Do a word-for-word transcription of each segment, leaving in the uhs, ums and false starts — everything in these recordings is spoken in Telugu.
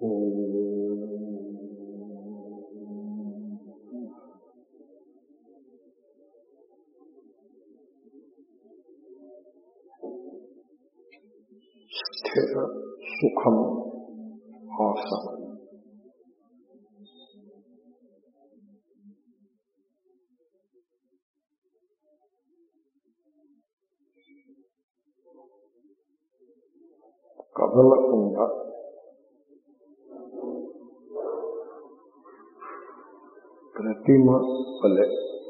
స్థిర సుఖం ఆసనం. కదలకుండా ప్రతిమ వలె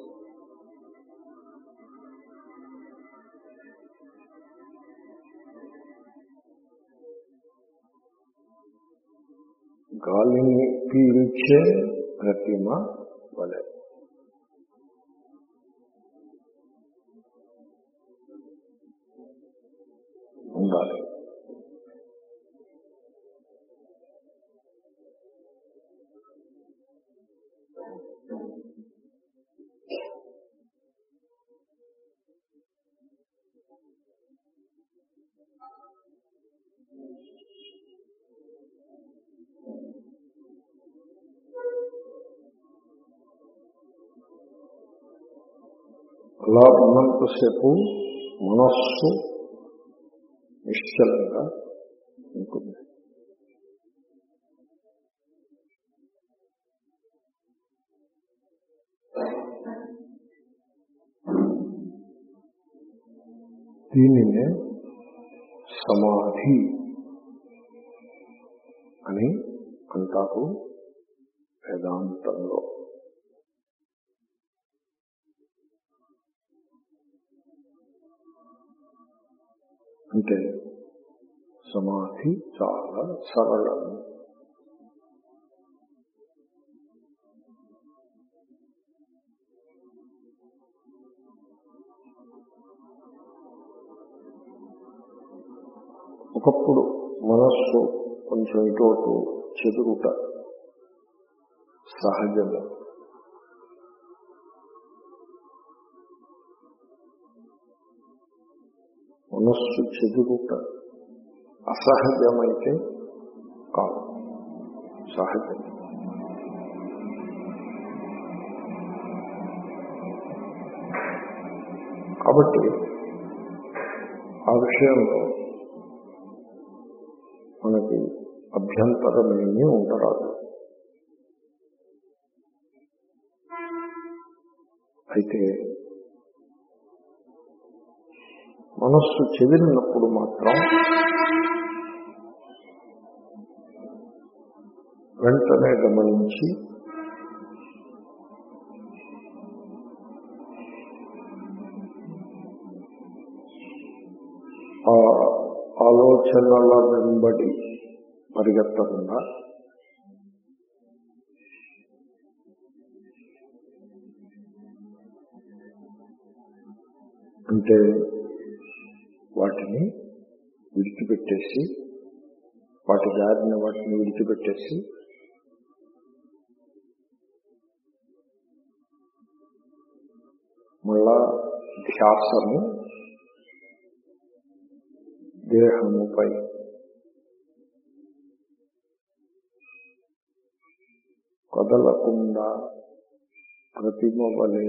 గాలిని పీల్చే ప్రతిమ వలె ఉండాలి. అలా ఉన్నంతసేపు మనస్సు నిశ్చలంగా ఉంటుంది. దీనినే సమాధి అని అంటారు వేదాంతంలో. అంటే సమాధి చాలా సరళం. ఒకప్పుడు మనస్సు కొంచెం ఇటు చెదురుట సహజము. మనస్సు చెదురుట అసహజమైతే కాదు, సహజం. కాబట్టి ఆ విషయంలో మనకి అభ్యంతరమేమీ ఉండరాదు. అయితే మనస్సు చెదిరినప్పుడు మాత్రం వెంటనే గమనించి ఆ ఆలోచనల వెంబడి పరిగెత్తకుండా అంటే వాటిని విడిచిపెట్టేసి, వాటి దారిని వాటిని విడిచిపెట్టేసి మళ్ళా ధ్యాసను దేహముపై కదలకుండా ప్రతిమ వలె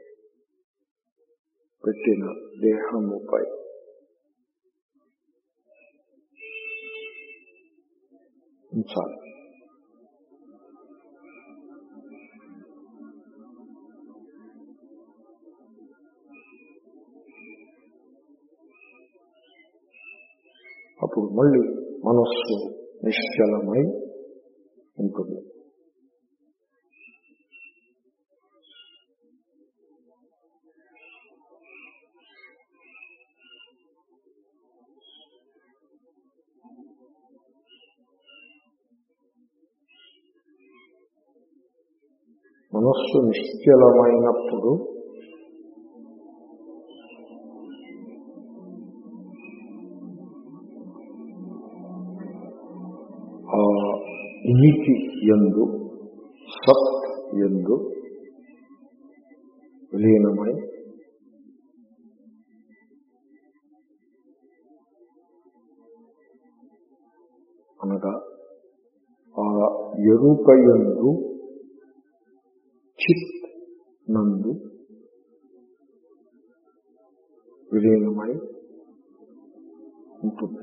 పెట్టిన దేహముపై ఉంచాలి. అప్పుడు మళ్ళీ మనస్సు నిశ్చలమై ఉంటుంది. మనస్సు నిశ్చలమైనప్పుడు ఆ ఉనికి యందు, సత్ యందు విలీనమై అనగా ఎరుకయందు చిత్ నందు విలీనమై ఉంటుంది.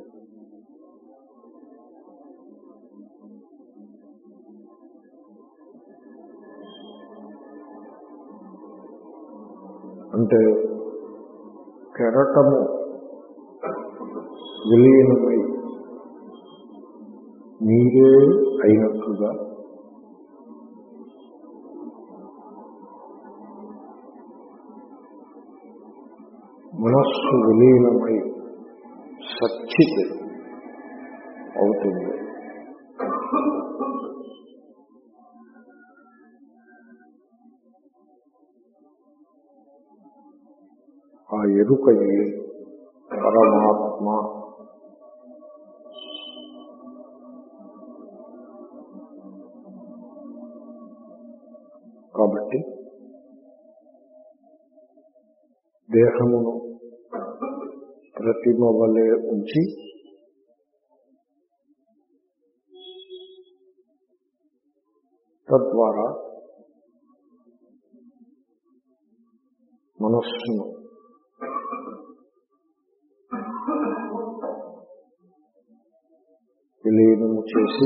అంటే కెరటము విలీనమై నీరే అయినట్లుగా మనస్సు విలీనమై సచ్చిత్ అవుతుంది. ఆ ఎరుకయే పరమాత్మ. కాబట్టి దేహమును ప్రతిమ వలె ఉంచి తద్వారా మనస్సును విలీనము చేసి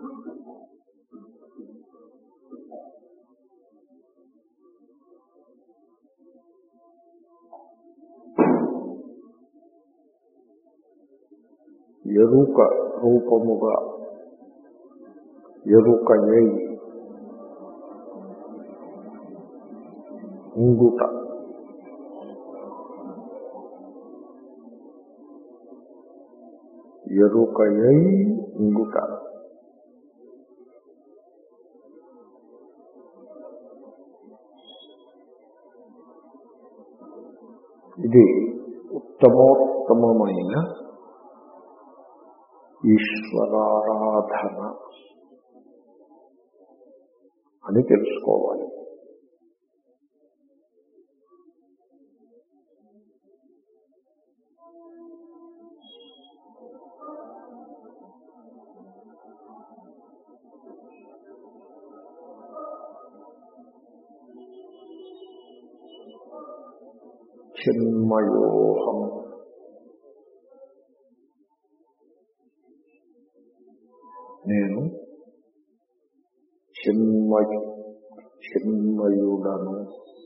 ఎరుక రూపముగా ఎరుకయై ఉండుట. ఎరుకయై ఉండుట ఇది ఉత్తమోత్తమైన ఈశ్వరారాధన అని తెలుసుకోవాలి. చిన్మయోహం నేను చిన్మయు చిన్మయుడను.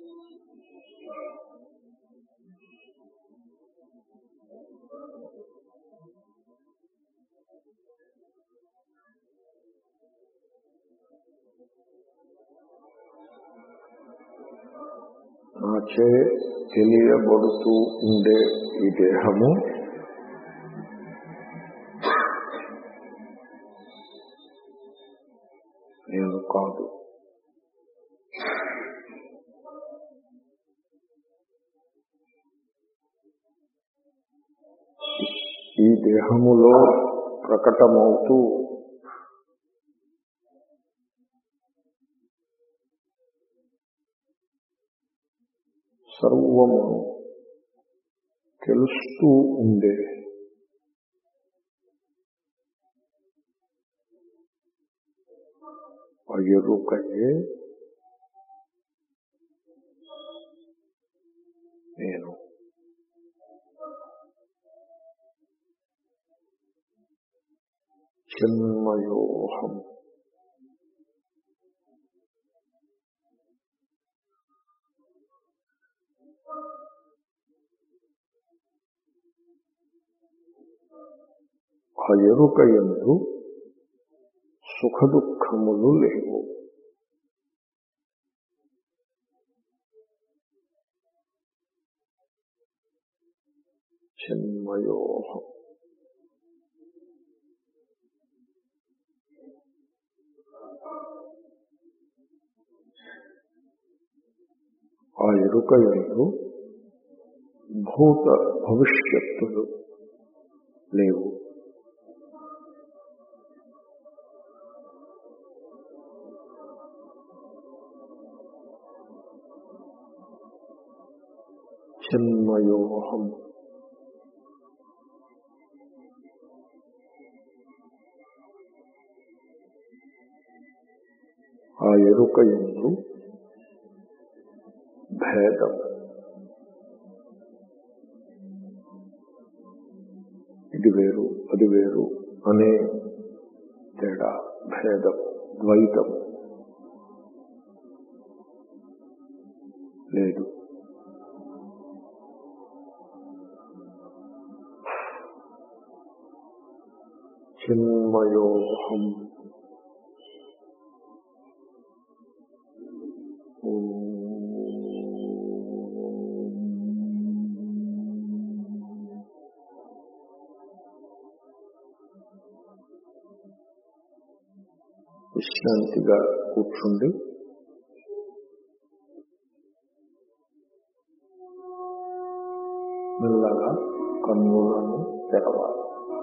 నాచే తెలియబడుతూ ఉండే ఈ దేహము నేను కాదు. ఈ దేహములో ప్రకటమవుతూ సర్వము తెలుస్తూ ఉండే ఆ ఎరుకయే నేను. చిన్మయోహం ఆ ఎరుకయందు సుఖ దుఃఖములు లేవు. చిన్మయోహం ఆ ఎరుకయందు భూత భవిష్యత్తులు లేవు. చిన్మయోహం ఆ ఎరుక యందు భేదం, ఇది వేరు అది వేరు అనే తేడా, భేదం, ద్వైతం లేదు. చిన్మయోహం. విశ్రాంతిగా కూర్చుండి మెల్లగా కన్నులను తెరవాలి.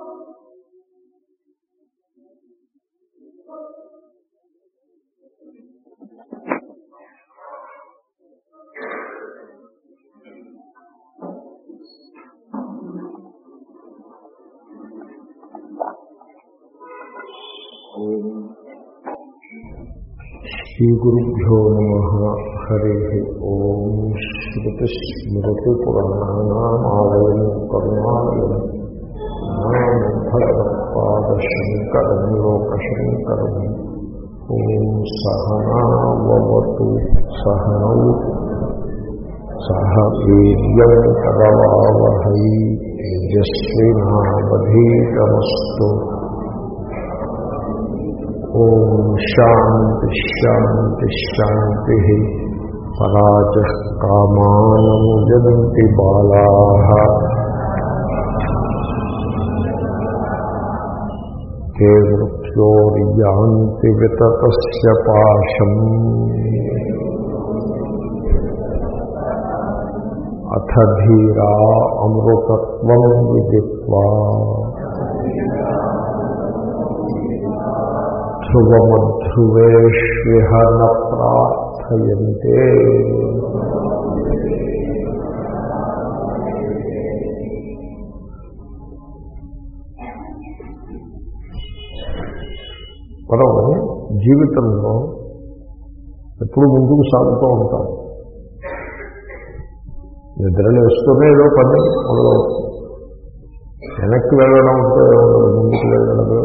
శ్రీ గురుభ్యో నమః. హరి ఓం. శ్రుతిస్మృతిపురాణానామాలయం కరుణాలయం నమామి భగవత్పాదశంకరం లోకశంకరం. ఓం సహనావతు సహనౌ సహ వీర్యం కరవావహై తేజస్వినావధీతమస్తు. ఓం శాంతి శాంతి శాంతి. పరాజః కామానముజంతి బాలాః తే మృత్యోర్యాంతి వితతస్య పాశం. అథ ధీరా అమృతత్వం విదిత్వా ధ్రువమధ్రువేష్విహ న ప్రార్థయంతే. మనం జీవితంలో ఎప్పుడు ముందుకు సాగుతూ ఉంటాం. నిద్రలేస్తూనే ఏదో పని మొదలవుతుంది. వెనక్కి వెళ్ళడం అంటే ముందుకు వెళ్ళడమే.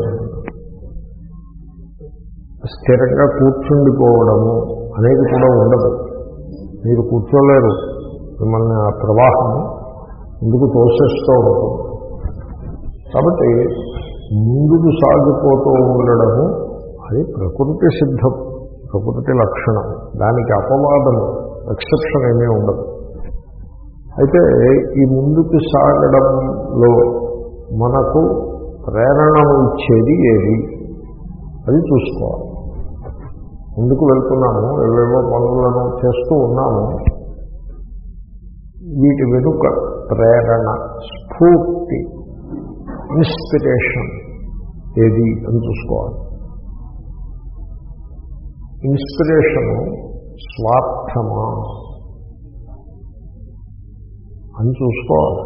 స్థిరంగా కూర్చుండిపోవడము అనేది కూడా ఉండదు. మీరు కూర్చోలేరు. మిమ్మల్ని ఆ ప్రవాహం ముందుకు తోసేస్తూ ఉంటుంది. కాబట్టి ముందుకు సాగిపోతూ ఉండడము అది ప్రకృతి సిద్ధం, ప్రకృతి లక్షణం. దానికి అపవాదము, ఎక్సెప్షన్ ఏమీ ఉండదు. అయితే ఈ ముందుకు సాగడంలో మనకు ప్రేరణ ఇచ్చేది ఏది అది చూసుకోవాలి. ముందుకు వెళ్తున్నాము, ఏవేవో పనులను చేస్తూ ఉన్నాము. వీటి వెనుక ప్రేరణ, స్ఫూర్తి, ఇన్స్పిరేషన్ ఏది అని చూసుకోవాలి. ఇన్స్పిరేషను స్వార్థమా అని చూసుకోవాలి.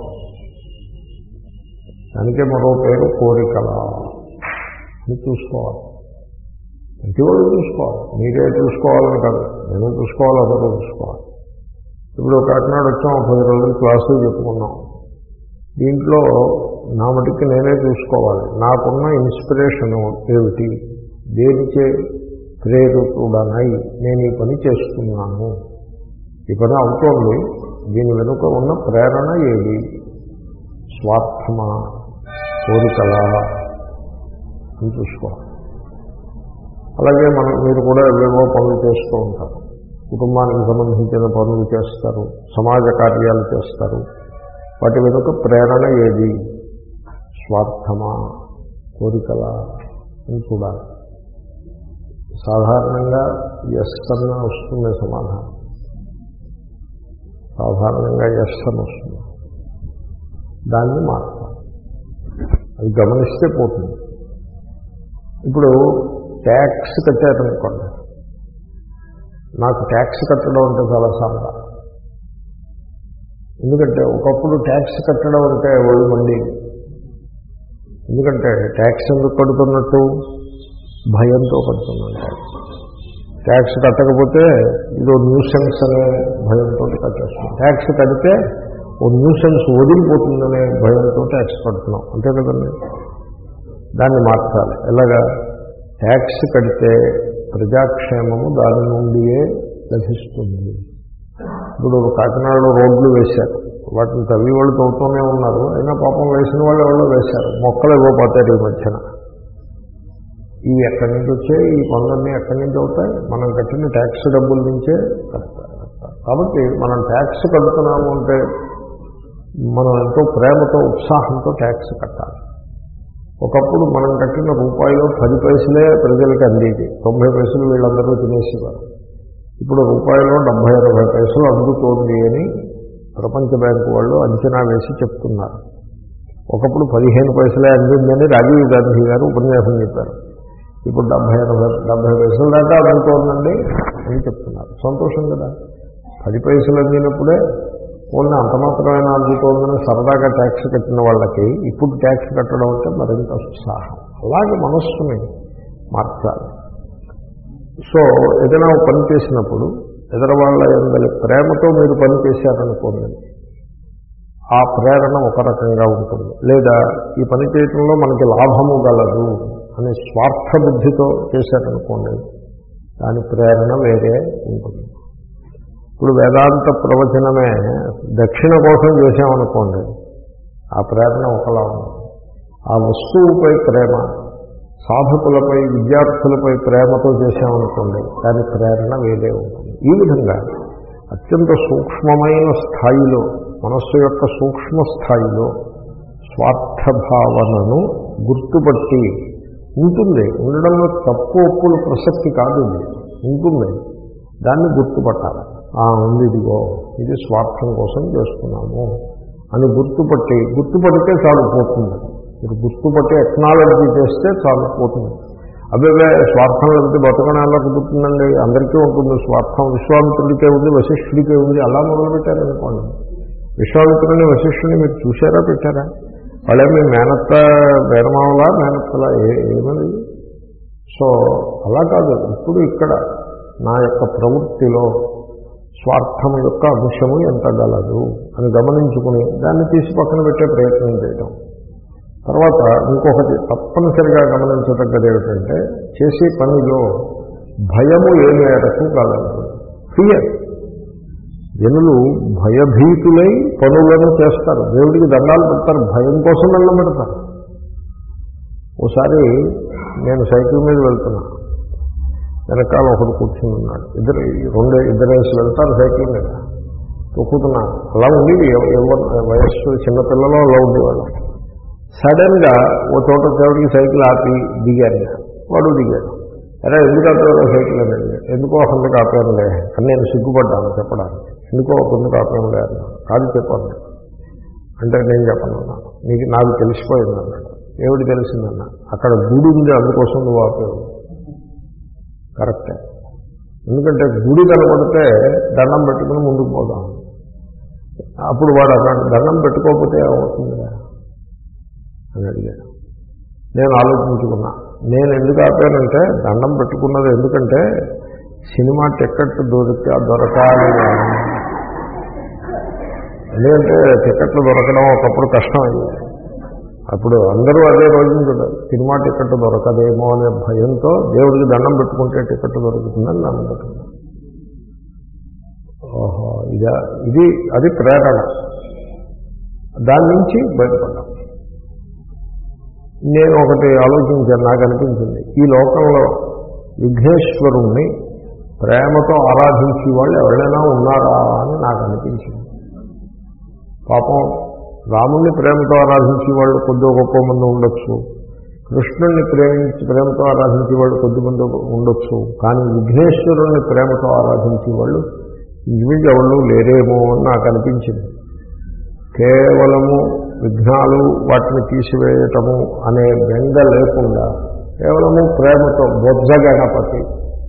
దానికే మరో పేరు కోరికల అని చూసుకోవాలి. ప్రతి వాళ్ళు చూసుకోవాలి. మీరే చూసుకోవాలని కాదు, నేను చూసుకోవాలి, అందరూ చూసుకోవాలి. ఇప్పుడు కాకినాడ వచ్చాం, పది రోజులు క్లాసులు చెప్పుకున్నాం. దీంట్లో నా మటుకి నేనే చూసుకోవాలి. నాకున్న ఇన్స్పిరేషను ఏమిటి, దేనికే ప్రేరితుడనై నేను ఈ పని చేస్తున్నాను, ఈ పని అవుతోంది, దీని వెనుక ఉన్న ప్రేరణ ఏది, స్వార్థమా కోరికలా అని చూసుకోవాలి. అలాగే మనం మీరు కూడా ఏవేవో పనులు చేస్తూ ఉంటారు. కుటుంబానికి సంబంధించిన పనులు చేస్తారు, సమాజ కార్యాలు చేస్తారు. వాటి వెనుక ప్రేరణ ఏది, స్వార్థమా కోరికలా అని చూడాలి. సాధారణంగా ఎస్ అన్న వస్తుంది సమాధానం. సాధారణంగా ఎస్ అని వస్తుంది. దాన్ని మార్చాలి. అది గమనిస్తే పోతుంది. ఇప్పుడు ట్యాక్స్ కట్టారనుకోండి, నాకు ట్యాక్స్ కట్టడం అంటే చాలా సాధన. ఎందుకంటే ఒకప్పుడు ట్యాక్స్ కట్టడం అంటే వాళ్ళు మంది. ఎందుకంటే ట్యాక్స్ ఎందుకు కడుతున్నట్టు, భయంతో కడుతున్నాను. ట్యాక్స్ ట్యాక్స్ కట్టకపోతే ఇదో న్యూసెన్స్ అనే భయంతో కట్టేస్తున్నాం. ట్యాక్స్ కడితే ఓ న్యూసెన్స్ వదిలిపోతుందనే భయంతో ట్యాక్స్ కడుతున్నాం. అంతే కదండి. దాన్ని మార్చాలి. ఎలాగా? ట్యాక్స్ కడితే ప్రజాక్షేమము దాని నుండియే లభిస్తుంది. ఇప్పుడు కాకినాడలో రోడ్లు వేశారు, వాటిని తవ్వి వాళ్ళు తవ్వుతూనే ఉన్నారు. అయినా పాపం వేసిన వాళ్ళు ఎవరో వేశారు, మొక్కలు ఇవ్వకపోతారు ఈ మధ్యన. ఇవి ఎక్కడి నుంచి వచ్చాయి? ఈ పనులన్నీ ఎక్కడి నుంచి అవుతాయి? మనం కట్టిన ట్యాక్స్ డబ్బుల నుంచే కడతారు. కాబట్టి మనం ట్యాక్స్ కడుతున్నాము అంటే మనం ఎంతో ప్రేమతో ఉత్సాహంతో ట్యాక్స్ కట్టాలి. ఒకప్పుడు మనం కట్టిన రూపాయలు పది పైసలే ప్రజలకు అందేది, తొంభై పైసలు వీళ్ళందరూ తినేసేవారు. ఇప్పుడు రూపాయలు డెబ్బై ఎనభై పైసలు అందుతోంది అని ప్రపంచ బ్యాంకు వాళ్ళు అంచనా వేసి చెప్తున్నారు. ఒకప్పుడు పదిహేను పైసలే అందిందని రాజీవ్ గాంధీ గారు ఉపన్యాసం చెప్పారు. ఇప్పుడు డెబ్బై ఎనభై డెబ్బై పైసలు దాకా అందుతోందండి అని చెప్తున్నారు. సంతోషం కదా. పది పైసలు అందినప్పుడే ఓన్లీ అంత మాత్రమైనా అందుతోందని సరదాగా ట్యాక్స్ కట్టిన వాళ్ళకి ఇప్పుడు ట్యాక్స్ కట్టడం అంటే మరింత ఉత్సాహం. అలాగే మనస్సుని మార్చాలి. సో ఏదైనా పని చేసినప్పుడు ఎదర వాళ్ళ ఎందరి ప్రేమతో మీరు పని చేశారనుకోండి, ఆ ప్రేరణ ఒక రకంగా ఉంటుంది. లేదా ఈ పని చేయడంలో మనకి లాభము గలదు అనే స్వార్థ బుద్ధితో చేశారనుకోండి, దాని ప్రేరణ వేరే ఉంటుంది. ఇప్పుడు వేదాంత ప్రవచనమే దక్షిణ కోసం చేశామనుకోండి, ఆ ప్రేరణ ఒకలా ఉంటుంది. ఆ వస్తువుపై ప్రేమ, సాధకులపై విద్యార్థులపై ప్రేమతో చేశామనుకోండి, దాని ప్రేరణ వేరే ఉంటుంది. ఈ విధంగా అత్యంత సూక్ష్మమైన స్థాయిలో, మనస్సు యొక్క సూక్ష్మ స్థాయిలో స్వార్థభావనను గుర్తుపట్టి ఉంటుంది. ఉండడంలో తప్పు ఒప్పుల ప్రసక్తి కాదు, ఇది ఉంటుంది. దాన్ని గుర్తుపట్టాలి. ఆ ఉంది, ఇదిగో ఇది స్వార్థం కోసం చేస్తున్నాము అని గుర్తుపట్టి, గుర్తుపడితే చాలు పోతుంది. మీరు గుర్తుపట్టి ఎక్నాలజీ చేస్తే చాలు పోతుంది. అబ్బాయి స్వార్థం లేకపోతే బతకడం ఎలా కుదురుతుందండి? అందరికీ ఉంటుంది స్వార్థం. విశ్వామిత్రుడికే ఉంది, వశిష్ఠుడికే ఉంది. అలా మొదలుపెట్టారనుకోండి. విశ్వామిత్రుడిని వశిష్ఠుడిని మీరు చూశారా, పెట్టారా? వాళ్ళే మీ మేనత్త మేనమావలా మేనత్తలా ఏమది? సో అలా కాదు. ఇప్పుడు ఇక్కడ నా యొక్క ప్రవృత్తిలో స్వార్థం యొక్క అంశము ఎంత గలదు అని గమనించుకుని దాన్ని తీసి పక్కన పెట్టే ప్రయత్నం చేయడం. తర్వాత ఇంకొకటి తప్పనిసరిగా గమనించదగ్గది ఏమిటంటే, చేసే పనిలో భయము ఏ మేరకు కలదు. ఫియర్. జనులు భయభీతులై పనులను చేస్తారు. దేవుడికి దండాలు పెడతారు, భయం కోసం దండం పెడతారు. ఓసారి నేను సైకిల్ మీద వెళ్తున్నా, వెనకాల ఒకడు కూర్చుని ఉన్నాడు. ఇద్దరు రెండు ఇద్దరేసి వెళ్తారు సైకిల్ మీద, తొక్కుతున్నాను. అలా ఉంది వయస్సు, చిన్నపిల్లలు అలా ఉండేవాళ్ళు. సడన్గా ఓ చోట దేవుడికి సైకిల్ ఆపి దిగాను. వాడు దిగాడు. అరే ఎందుకు ఆపారు సైకిల్ అనేది? ఎందుకో అందుకు ఆపానులే అని నేను సిగ్గుపడ్డాను చెప్పడానికి. ఎందుకో కొందుకు ఆపానులే అన్నా. కాదు చెప్పాను అంటే నేను చెప్పను, నీకు నాకు తెలిసిపోయింది అన్నాడు. ఏమిటి తెలిసిందన్నా? అక్కడ గుడి ఉంది, అందుకోసం నువ్వు ఆపావు. కరెక్టే. ఎందుకంటే గుడి కనబడితే దండం పెట్టుకుని ముందుకు పోదాం. అప్పుడు వాడు అన్నాడు, దండం పెట్టుకోకపోతే ఏమవుతుందిగా అని అడిగాడు. నేను ఆలోచించుకున్నా, నేను ఎందుకు ఆపానంటే దండం పెట్టుకున్నది ఎందుకంటే సినిమా టికెట్ దొరికా దొరకాలి. ఎందుకంటే టికెట్లు దొరకడం ఒకప్పుడు కష్టమైంది. అప్పుడు అందరూ అదే రోజున చూడాలి, సినిమా టికెట్ దొరకదేమో అనే భయంతో దేవుడికి దండం పెట్టుకుంటే టికెట్ దొరుకుతుందని దండం పెట్టుకున్నాను. ఓహో ఇదా ఇది అది ప్రేరణ. దాని నుంచి బయటపడ్డాం. నేను ఒకటి ఆలోచించాను, నాకు అనిపించింది, ఈ లోకంలో విఘ్నేశ్వరుణ్ణి ప్రేమతో ఆరాధించే వాళ్ళు ఎవరైనా ఉన్నారా అని నాకు అనిపించింది. పాపం రాముణ్ణి ప్రేమతో ఆరాధించే వాళ్ళు కొద్ది గొప్ప మంది ఉండొచ్చు, కృష్ణుణ్ణి ప్రేమించి ప్రేమతో ఆరాధించే వాళ్ళు కొద్ది మంది ఉండొచ్చు, కానీ విఘ్నేశ్వరుణ్ణి ప్రేమతో ఆరాధించే వాళ్ళు ఇంచుమించు ఎవరు లేరేమో అని నాకు అనిపించింది. కేవలము విఘ్నాలు వాటిని తీసివేయటము అనే బెంగ లేకుండా కేవలము ప్రేమతో బొజ్జ గణపతి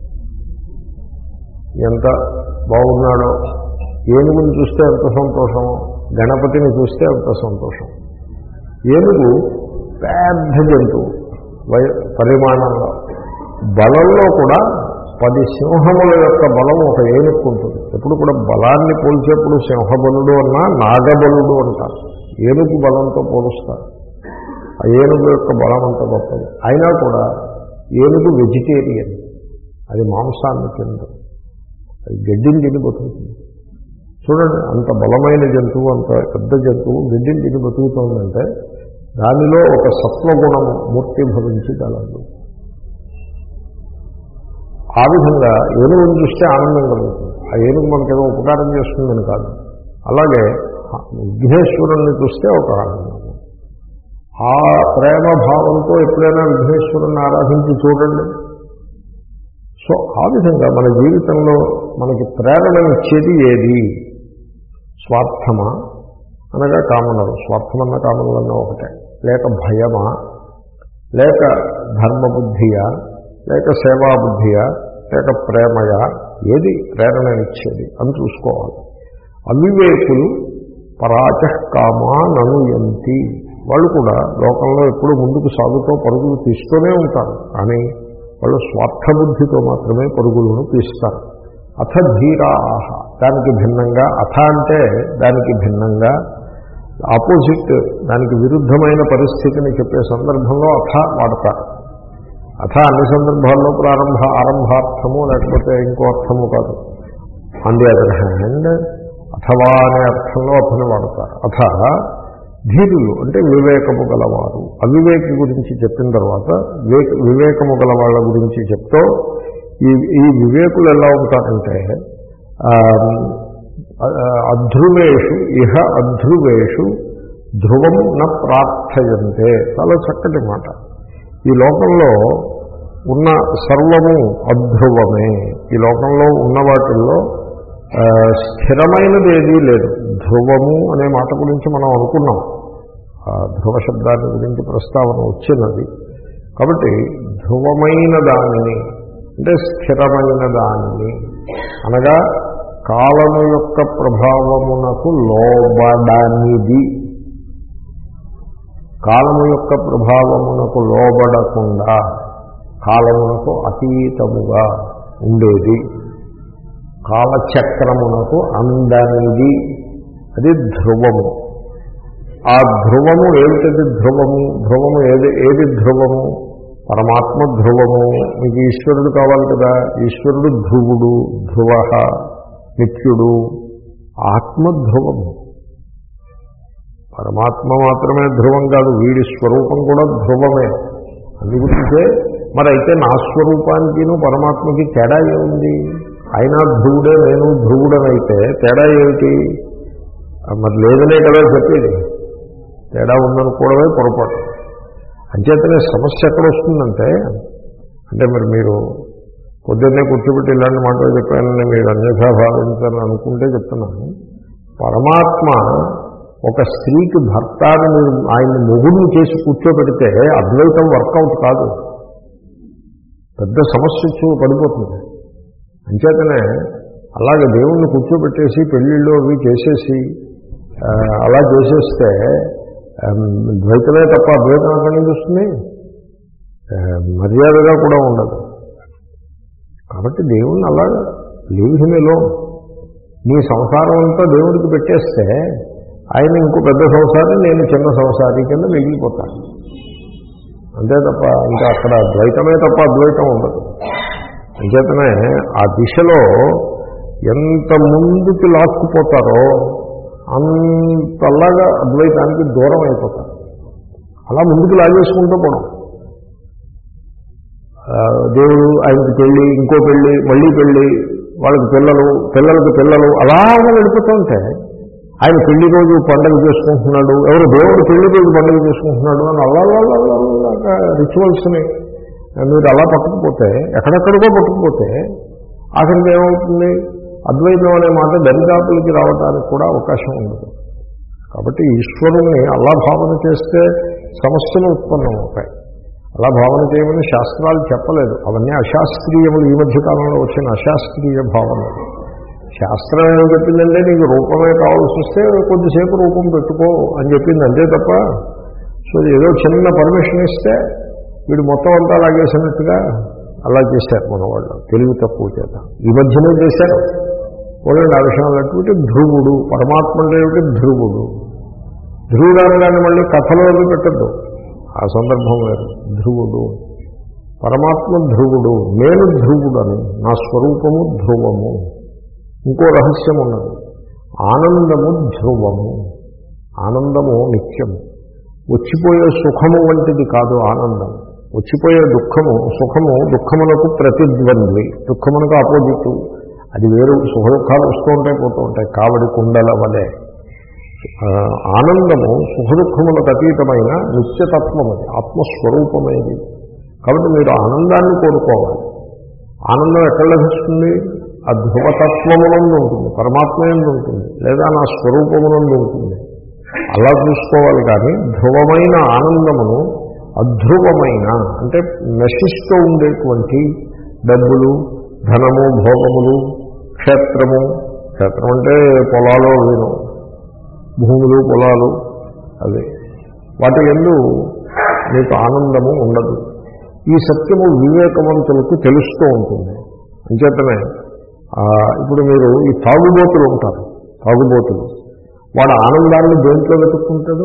ఎంత బాగున్నాడో, ఏనుగుని చూస్తే ఎంత సంతోషం, గణపతిని చూస్తే ఎంత సంతోషం. ఏనుగు పెద్ద జంతువు వయ పరిమాణంలో, బలంలో కూడా పది సింహముల యొక్క బలం ఒక ఏనుగు ఉంటుంది. ఎప్పుడు కూడా బలాన్ని పోల్చేప్పుడు సింహబలుడు అన్నా నాగబలుడు అంటారు. ఏనుగు బలంతో పోలుస్తారు. ఆ ఏనుగు యొక్క బలం అంత గొప్పది. అయినా కూడా ఏనుగు వెజిటేరియన్, అది మాంసాన్ని తిందు, అది గడ్డిని తిని బతుకుతుంది. చూడండి, అంత బలమైన జంతువు, అంత పెద్ద జంతువు గడ్డిని తిని బతుకుతుందంటే దానిలో ఒక సత్వగుణము మూర్తి భవించి గలదు. ఆ విధంగా ఏనుగుని చూస్తే ఆనందం కలుగుతుంది. ఆ ఏనుగు మనకేదో ఉపకారం చేస్తుందని కాదు. అలాగే విఘ్నేశ్వరుణ్ణి చూస్తే ఒక ఆనందం. ఆ ప్రేమ భావంతో ఎప్పుడైనా విఘ్నేశ్వరుణ్ణి ఆరాధించి చూడండి. సో ఆ విధంగా మన జీవితంలో మనకి ప్రేరణనిచ్చేది ఏది? స్వార్థమా అనగా కామనలు, స్వార్థమన్న కామనలన్నా ఒకటే, లేక భయమా, లేక ధర్మబుద్ధియా, లేక సేవాబుద్ధియా, లేక ప్రేమయా, ఏది ప్రేరణనిచ్చేది అని చూసుకోవాలి. అవివేకులు పరాచ కామా ననుయంతి, వాళ్ళు కూడా లోకంలో ఎప్పుడు ముందుకు సాగుతూ పరుగులు తీస్తూనే ఉంటారు, కానీ వాళ్ళు స్వార్థబుద్ధితో మాత్రమే పరుగులను తీస్తారు. అథ ధీరాహ, దానికి భిన్నంగా, అథ అంటే దానికి భిన్నంగా ఆపోజిట్, దానికి విరుద్ధమైన పరిస్థితిని చెప్పే సందర్భంలో అథ వాడతారు. అథ అన్ని సందర్భాల్లో ప్రారంభ ఆరంభార్థము లేకపోతే ఇంకో అర్థము కాదు. ఆన్ ది అదర్ హ్యాండ్ అథవా అనే అర్థంలో అథని వాడతారు. అథ ధీరులు అంటే వివేకము గలవారు. అవివేకి గురించి చెప్పిన తర్వాత వివేకము గల వాళ్ళ గురించి చెప్తూ ఈ ఈ వివేకులు ఎలా ఉంటారంటే అధ్రువేషు ఇహ అధ్రువేషు ధ్రువం న ప్రార్థయంతే. చాలా చక్కటి మాట. ఈ లోకంలో ఉన్న సర్వము అధ్రువమే. ఈ లోకంలో ఉన్న వాటిల్లో స్థిరమైనది ఏదీ లేదు. ధ్రువము అనే మాట గురించి మనం అనుకున్నాం, ధ్రువ శబ్దాన్ని గురించి ప్రస్తావన వచ్చినది. కాబట్టి ధ్రువమైన దానిని అంటే స్థిరమైన దానిని అనగా కాలము యొక్క ప్రభావమునకు లోబడనిది, కాలము యొక్క ప్రభావమునకు లోబడకుండా కాలమునకు అతీతముగా ఉండేది, కాలచక్రమునకు అందనిది, అది ధ్రువము. ఆ ధ్రువము ఏమిటది? ధ్రువము ధ్రువము ఏది ఏది ధ్రువము? పరమాత్మ ధ్రువము. మీకు ఈశ్వరుడు కావాలి కదా, ఈశ్వరుడు ధ్రువుడు, ధ్రువ నిత్యుడు. ఆత్మ ధ్రువము. పరమాత్మ మాత్రమే ధ్రువం కాదు, వీడి స్వరూపం కూడా ధ్రువమే. అందుగురించే మరి అయితే నా స్వరూపానికిను పరమాత్మకి తేడా ఏముంది? ఆయన ధ్రువుడే, నేను ధ్రువుడనైతే తేడా ఏమిటి? మరి లేదనే కదా చెప్పేది. తేడా ఉందనుకోవడమే పొరపాటు. అంచేతనే సమస్య ఎక్కడ వస్తుందంటే, అంటే మరి మీరు పొద్దున్నే కూర్చోబెట్టి ఇలాంటి మాటలు చెప్పానని మీరు అన్యథా భావించాలని అనుకుంటే చెప్తున్నాను. పరమాత్మ ఒక స్త్రీకి భర్త అని మీరు ఆయన్ని మొగుడిని చేసి కూర్చోబెడితే అద్వైతం వర్కౌట్ కాదు, పెద్ద సమస్య వచ్చి పడిపోతుంది. అంచేతనే అలాగే దేవుణ్ణి కూర్చోబెట్టేసి పెళ్ళిళ్ళు అవి చేసేసి అలా చేసేస్తే ద్వైతమే తప్ప అద్వైతం ఎక్కడి నుంచి వస్తుంది? మర్యాదగా కూడా ఉండదు. కాబట్టి దేవుణ్ణి అలాగా లీవ్ హిమ్ అలోన్. నీ సంసారం అంతా దేవుడికి పెట్టేస్తే ఆయన ఇంకో పెద్ద సంసారం, నేను చిన్న సంసారి కింద మిగిలిపోతాను. అంతే తప్ప ఇంకా అక్కడ ద్వైతమే తప్ప అద్వైతం ఉండదు. అంచేతనే ఆ దిశలో ఎంత ముందుకు లాక్కుపోతారో అంతలాగా అద్వైతానికి దూరం అయిపోతారు. అలా ముందుకు లాగేసుకుంటూ పోవడం. దేవుడు ఆయనకి పెళ్ళి, ఇంకో పెళ్ళి, మళ్ళీ పెళ్ళి, వాళ్ళకి పిల్లలు, పిల్లలకి పిల్లలు, అలాగే వెళ్ళిపోతూ ఉంటే ఆయన పెళ్లి రోజు పండుగ చేసుకుంటున్నాడు, ఎవరు దేవుడు పెళ్లి రోజు పండుగ చేసుకుంటున్నాడు అని అలా రిచువల్స్ని మీరు అలా పట్టుకుపోతే, ఎక్కడెక్కడికో పట్టుకుపోతే ఆఖరికి ఏమవుతుంది? అద్వైతం అనే మాట దరిదాపులకి రావడానికి కూడా అవకాశం ఉండదు. కాబట్టి ఈశ్వరుణ్ణి అలా భావన చేస్తే సమస్యలు ఉత్పన్నం అవుతాయి. అలా భావన చేయమని శాస్త్రాలు చెప్పలేదు. అవన్నీ అశాస్త్రీయములు, ఈ మధ్యకాలంలో వచ్చిన అశాస్త్రీయ భావనలు. శాస్త్రం ఏం చెప్పిందంటే నీకు రూపమే కావాల్సి వస్తే కొద్దిసేపు రూపం పెట్టుకో అని చెప్పింది, అంతే తప్ప సో ఏదో చిన్న పర్మిషన్ ఇస్తే వీడు మొత్తం అంతా లాగేసినట్టుగా అలా చేశారు మన వాళ్ళు తెలివి తక్కువ చేత. ఈ మధ్యనే చేశారు చూడండి ఆ విషయంలో. అటువంటి ధ్రువుడు పరమాత్మ అంటే ఏమిటి? ధ్రువుడు. ధ్రువుడు అనగానే మళ్ళీ కథలో పెట్టద్దు, ఆ సందర్భం వేరు. ధ్రువుడు పరమాత్మ ధ్రువుడు, నేను ధ్రువుడను, నా స్వరూపము ధ్రువము. ఇంకో రహస్యం ఉన్నది, ఆనందము ధ్రువము. ఆనందము నిత్యము, వచ్చిపోయే సుఖము వంటిది కాదు ఆనందం. వచ్చిపోయే దుఃఖము, సుఖము దుఃఖమునకు ప్రతిద్వంద్వి, దుఃఖమునకు ఆపోజిట్. అది వేరు. సుఖ దుఃఖాలు వస్తూ ఉంటాయి పోతూ ఉంటాయి, కావడి కుండల వలె. ఆనందము సుఖ దుఃఖములకు అతీతమైన నిత్యతత్వం, అది ఆత్మస్వరూపమైనది. కాబట్టి మీరు ఆనందాన్ని కోరుకోవాలి. ఆనందం ఎక్కడ లభిస్తుంది? ఆ ధ్రువతత్వమునందు ఉంటుంది, పరమాత్మయందు ఉంటుంది, లేదా నా స్వరూపమునందు ఉంటుంది. అలా చూసుకోవాలి. కానీ ధ్రువమైన ఆనందమును అధ్రువమైన అంటే నశిస్తూ ఉండేటువంటి డబ్బులు, ధనము, భోగములు, క్షేత్రము, క్షేత్రం అంటే పొలాలు, అవిను భూములు, పొలాలు, అవి వాటి యందు మీకు ఆనందము ఉండదు. ఈ సత్యము వివేకవంతులకు తెలుస్తూ ఉంటుంది. అంచేతనే ఇప్పుడు మీరు ఈ తాగుబోతులు ఉంటారు, తాగుబోతులు వాడు ఆనందాన్ని దేంట్లో వెతుక్కుంటాడు?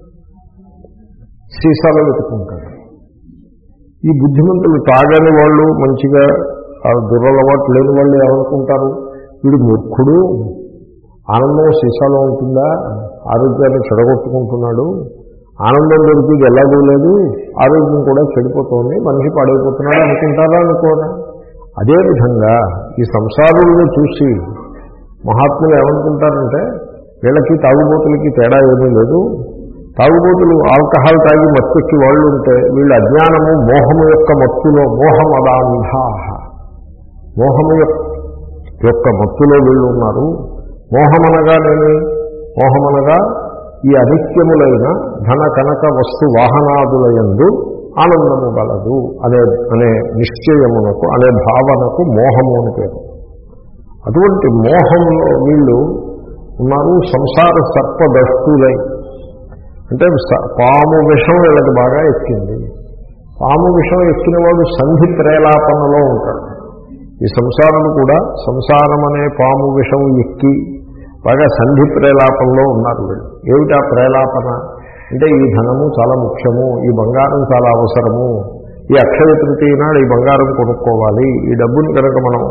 సీసాలో వెతుక్కుంటాడు. ఈ బుద్ధిమంతులు తాగని వాళ్ళు, మంచిగా దురలవాటు లేని వాళ్ళు ఏమనుకుంటారు? వీడు మూర్ఖుడు, ఆనందం సీసాలో ఉంటుందా, ఆరోగ్యాన్ని చెడగొట్టుకుంటున్నాడు, ఆనందం దొరికింది ఎలాగూ లేదు, ఆరోగ్యం కూడా చెడిపోతుంది, మనిషి పాడైపోతున్నాడు అనుకుంటారా? అనుకోరా? అదేవిధంగా ఈ సంసారులను చూసి మహాత్ములు ఏమనుకుంటారంటే వీళ్ళకి తాగుబోతులకి తేడా ఏమీ లేదు, తాగుబోతులు ఆల్కహాల్ తాగి మత్తెక్కి వాళ్ళు ఉంటే వీళ్ళు అజ్ఞానము మోహము యొక్క మత్తులో, మోహమదాంధాహ, మోహము యొక్క మత్తులో వీళ్ళు ఉన్నారు. మోహమనగా నేను మోహమనగా ఈ అనిత్యములైన ధన కనక వస్తు వాహనాదులయందు ఆనందము గలదు అనే అనే నిశ్చయమునకు, అనే భావనకు మోహము అని పేరు. అటువంటి మోహంలో వీళ్ళు ఉన్నారు. సంసార సర్పదష్టులై, అంటే పాము విషం వీళ్ళకి బాగా ఎక్కింది. పాము విషం ఎక్కిన వాడు సంధి ప్రేలాపనలో ఉంటాడు. ఈ సంసారం కూడా సంసారం అనే పాము విషం ఎక్కి బాగా సంధి ప్రేలాపనలో ఉన్నారు వీళ్ళు. ఏమిటా ప్రేలాపన అంటే ఈ ధనము చాలా ముఖ్యము, ఈ బంగారం చాలా అవసరము, ఈ అక్షయ తృతీయ నాడు ఈ బంగారం కొనుక్కోవాలి, ఈ డబ్బుని కనుక మనం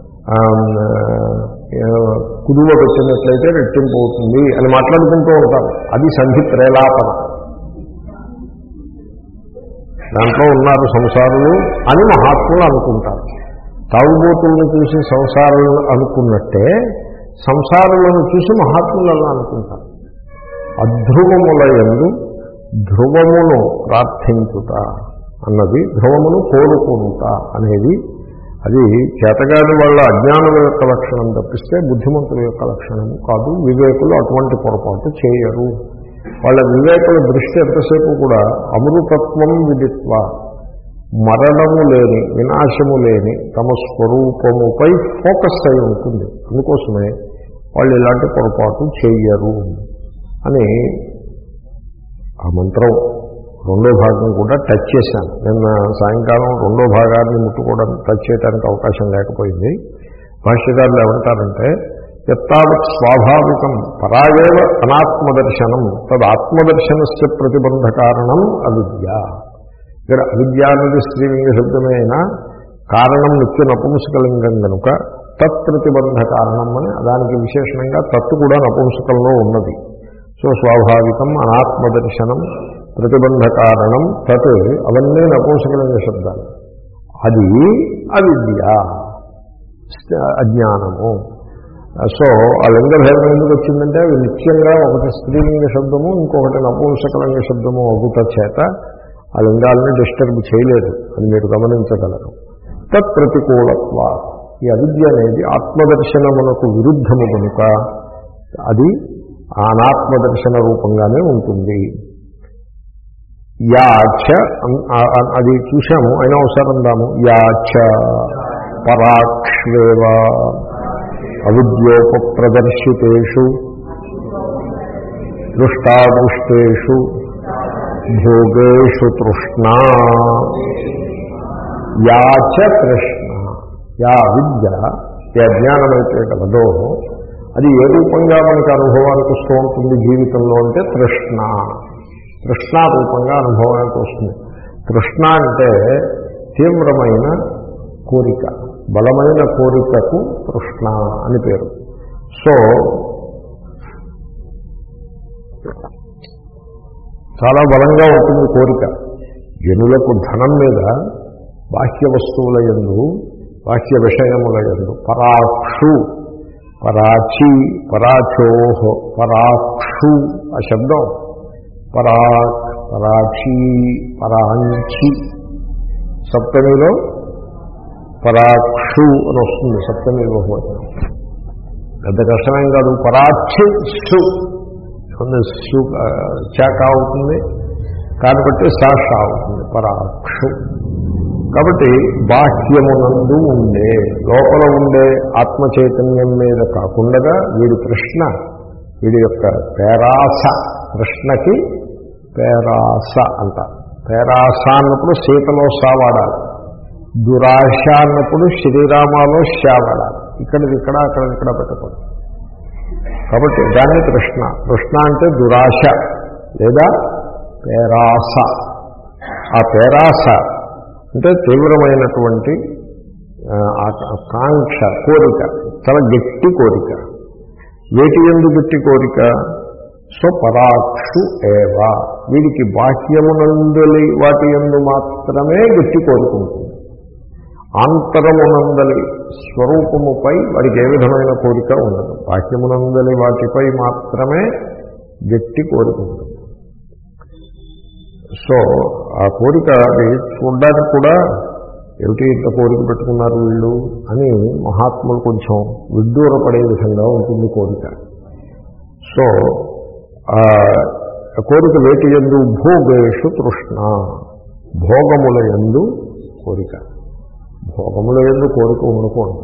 కుదువ పెట్టినట్లయితే రెట్టింపు అవుతుంది అని మాట్లాడుకుంటూ ఉంటారు. అది సంధి ప్రేలాపన. దాంట్లో ఉన్నారు సంసారులు అని మహాత్ములు అనుకుంటారు. తాగుబోతులను చూసి సంసారులు అనుకున్నట్టే సంసారులను చూసి మహాత్ములు అలా అనుకుంటారు. అధ్రువముల యందు ధ్రువమును ప్రార్థించుట అన్నది, ధ్రువమును కోరుకుంట అనేది, అది చేతగాని వాళ్ళ అజ్ఞానుల యొక్క లక్షణం తప్పిస్తే బుద్ధిమంతుల యొక్క లక్షణము కాదు. వివేకులు అటువంటి పొరపాటు చేయరు. వాళ్ళ వివేకుల దృష్టి ఎంతసేపు కూడా అమృతత్వం విదిత్వ, మరణము లేని, వినాశము లేని తమ స్వరూపముపై ఫోకస్ అయి ఉంటుంది. అందుకోసమే వాళ్ళు ఇలాంటి పొరపాటు చెయ్యరు అని ఆ మంత్రం రెండో భాగం కూడా టచ్ చేశాను. నిన్న సాయంకాలం రెండో భాగాన్ని ముట్టుకోవడం టచ్ చేయడానికి అవకాశం లేకపోయింది. భాష్యకారులు ఏమంటారంటే యత్తావత్ స్వాభావికం పరాయేవ అనాత్మదర్శనం తదాత్మదర్శనస్య ప్రతిబంధ కారణం అవిద్య. ఇక్కడ అవిద్య అనేది స్త్రీలింగ శబ్దమే అయినా కారణం నిత్య నపుంసకలింగం కనుక తత్ప్రతిబంధ కారణం అని దానికి విశేషణంగా తత్తు కూడా నపుంసకంలో ఉన్నది. సో స్వాభావికం అనాత్మదర్శనం ప్రతిబంధ కారణం తత్, అవన్నీ నపుంసకలింగ శబ్దాలు. అది అవిద్య, అజ్ఞానము. సో ఆ లింగభేదం ఎందుకు వచ్చిందంటే అవి నిత్యంగా ఒకటి స్త్రీలింగ శబ్దము, ఇంకొకటి నపుంసకలింగ శబ్దము అవుట చేత ఆ లింగాలని డిస్టర్బ్ చేయలేదు. అది మీరు గమనించగలరు. తత్ ప్రతికూలత్వ, ఈ అవిద్య అనేది ఆత్మదర్శనమునకు విరుద్ధము కనుక అది అనాత్మదర్శన రూపంగానే ఉంటుంది. యాచ, అది చూశాము అయినా ఒకసారి అందాము. యాచ పరాక్ష్వేవ అవిద్యోపప్రదర్శితేషు దృష్టాదృష్టేషు భోగేషు తృష్ణా యాచ తృష్ణ, యా విద్య ఏ అజ్ఞానమైతే కలదో అది ఏ రూపంగా మనకి అనుభవానికి వస్తూ ఉంటుంది జీవితంలో అంటే తృష్ణ, తృష్ణ రూపంగా అనుభవానికి వస్తుంది. తృష్ణ అంటే తీవ్రమైన కోరిక, బలమైన కోరికకు తృష్ణ అని పేరు. సో చాలా బలంగా ఉంటుంది కోరిక. జనులకు ధనం మీద, బాహ్య వస్తువుల యందు, బాహ్య విషయముల యందు పరాక్షు, పరాచి, పరాచోహో, పరాక్షు ఆ శబ్దం పరాక్, పరాచి, పరాంచి సప్తమిలో పరాక్షు అని వస్తుంది. సప్తమి బహువచనం పెద్ద కష్టమేం కాదు. పరాక్షి సు సు చాక అవుతుంది, కాబట్టి సాష అవుతుంది పరాక్షు. కాబట్టి బాహ్యమునందు ఉండే, లోపల ఉండే ఆత్మ చైతన్యం మీద కాకుండా వీడి తృష్ణ, వీడి యొక్క పేరాస, కృష్ణకి పేరాస అంట. పేరాస అన్నప్పుడు సీతలో సా వాడాలి, దురాశ అన్నప్పుడు శ్రీరామాలో షా వాడాలి. ఇక్కడిది ఇక్కడ, అక్కడ ఇక్కడ పెట్టకూడదు. కాబట్టి దాన్ని తృష్ణ. తృష్ణ అంటే దురాశ లేదా పేరాస. ఆ పేరాస అంటే తీవ్రమైనటువంటి కాంక్ష, కోరిక, చాలా గట్టి కోరిక. వేటి యందు గట్టి కోరిక? సో పరాక్షు ఏవా, వీడికి బాహ్యమునందలి వాటి యందు మాత్రమే గట్టి కోరుకుంటుంది. ఆంతరమునందలి స్వరూపముపై వాడికి ఏ విధమైన కోరిక ఉండదు. బాహ్యమునందలి వాటిపై మాత్రమే గట్టి కోరుకుంటుంది. సో ఆ కోరిక అది చూడడానికి కూడా ఏమిటి ఇంత కోరిక పెట్టుకున్నారు వీళ్ళు అని మహాత్ములు కొంచెం విడ్డూరపడే విధంగా ఉంటుంది కోరిక. సో ఆ కోరిక వేటి యందు? భోగేషు తృష్ణ, భోగముల యందు కోరిక. భోగముల యందు కోరిక ఉండకూడదు.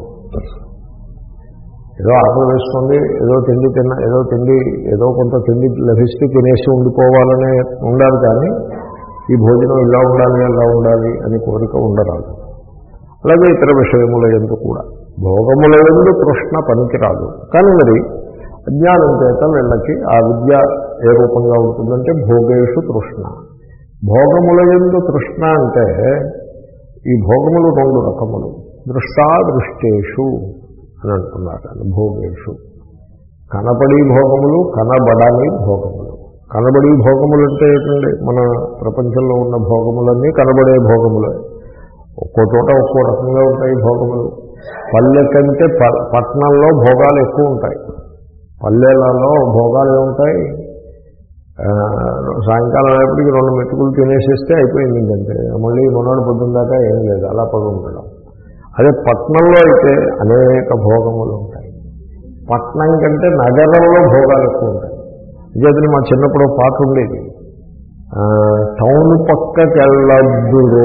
ఏదో ఆకలి వేసుకోండి, ఏదో తిండి తిన్న ఏదో తిండి ఏదో కొంత తిండి లభిస్తే తినేసి ఉండిపోవాలనే ఉండాలి. కానీ ఈ భోజనం ఇలా ఉండాలి అలా ఉండాలి అని కోరిక ఉండరాదు. అలాగే ఇతర విషయముల యందు కూడా భోగముల యందు తృష్ణ పనికిరాదు. కానీ మరి అజ్ఞానం చేత వీళ్ళకి ఆ విద్య ఏ రూపంగా ఉంటుందంటే భోగేషు తృష్ణ. భోగముల యందు తృష్ణ అంటే ఈ భోగములు రెండు రకములు. దృష్టాదృష్టేషు అని అంటున్నారు. భోగేషు కనబడి భోగములు, కనబడని భోగములు. కనబడి భోగములు అంటే ఏంటండి? మన ప్రపంచంలో ఉన్న భోగములన్నీ కనబడే భోగములే. ఒక్కో చోట ఒక్కో రకంగా ఉంటాయి భోగములు. పల్లె కంటే పట్టణంలో భోగాలు ఎక్కువ ఉంటాయి. పల్లెలలో భోగాలు ఏముంటాయి? సాయంకాలం అయినప్పటికీ రెండు మెతుకులు తినేసేస్తే అయిపోయింది. ఇంకంటే మళ్ళీ మొన్నటి పొద్దున్న దాకా ఏం లేదు, అలా పడి ఉండడం. అదే పట్టణంలో అయితే అనేక భోగములు ఉంటాయి. పట్టణం కంటే నగరంలో భోగాలు ఎక్కువ ఉంటాయి. నిజాన్ని మా చిన్నప్పుడు పాట ఉండేది, టౌన్ పక్కకెళ్ళద్దురో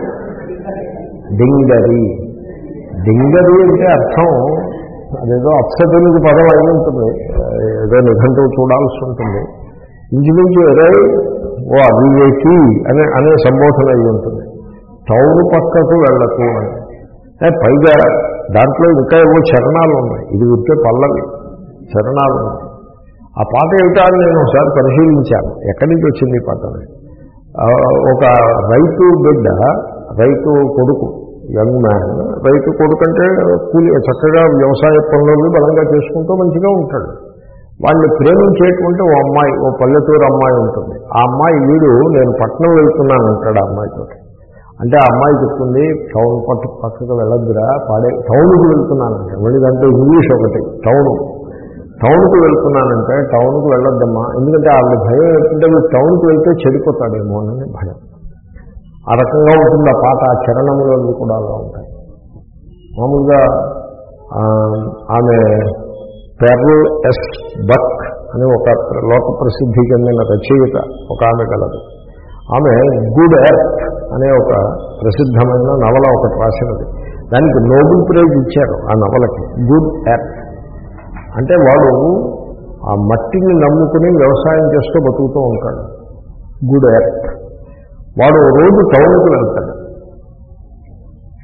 డింగరి. డింగరి అంటే అర్థం అదేదో అప్సతునికి పదం అయి ఉంటుంది, ఏదో నిఘంటువు చూడాల్సి ఉంటుంది. ఇంచుమించు ఏదో ఓ అవివేకి అనే అనే సంబోధన అయి ఉంటుంది. టౌన్ పక్కకు వెళ్ళకు అని. పైగా దాంట్లో ఇంకా ఏవో చరణాలు ఉన్నాయి. ఇది ఉంటే పల్లవి చరణాలు ఉన్నాయి. ఆ పాట ఏమిటా అని నేను ఒకసారి పరిశీలించాను, ఎక్కడి నుంచి వచ్చింది ఈ పాట. ఒక రైతు బిడ్డ, రైతు కొడుకు, యంగ్ మ్యాన్, రైతు కొడుకు అంటే కూలి చక్కగా వ్యవసాయ పనులు బలంగా చేసుకుంటూ మంచిగా ఉంటాడు. వాళ్ళని ప్రేమించేటువంటి ఓ అమ్మాయి, ఓ పల్లెటూరు అమ్మాయి ఉంటుంది. ఆ అమ్మాయి వీడు నేను పట్టణం వెళ్తున్నాను అంటాడు ఆ అమ్మాయితో. అంటే ఆ అమ్మాయి చెప్తుంది, టౌన్ పట్టు పక్కకు వెళ్ళొద్దురా, పాడే టౌన్కి వెళ్తున్నానంటే. మళ్ళీ దాంట్లో ఇంగ్లీష్ ఒకటి, టౌను టౌన్కి వెళ్తున్నానంటే టౌన్కి వెళ్ళొద్దమ్మా, ఎందుకంటే ఆవిడ భయం ఏంటంటే మీరు టౌన్కి వెళ్తే చెడిపోతాడేమో అని భయం. ఆ రకంగా ఉంటుంది ఆ పాట. ఆ చరణములు కూడా అలా ఉంటాయి. మామూలుగా ఆమె పెర్ల్ ఎస్ బక్ అని ఒక లోక ప్రసిద్ధి చెందిన రచయిత ఒక ఆమె కలదు. ఆమె గుడ్ ఎర్త్ అనే ఒక ప్రసిద్ధమైన నవల ఒకటి రాసినది. దానికి నోబెల్ ప్రైజ్ ఇచ్చారు ఆ నవలకి. గుడ్ ఎర్త్ అంటే వాడు ఆ మట్టిని నమ్ముకుని వ్యవసాయం చేస్తూ బతుకుతూ ఉంటాడు. Good earth. వాడు రోజు టౌన్కి వెళ్తాడు.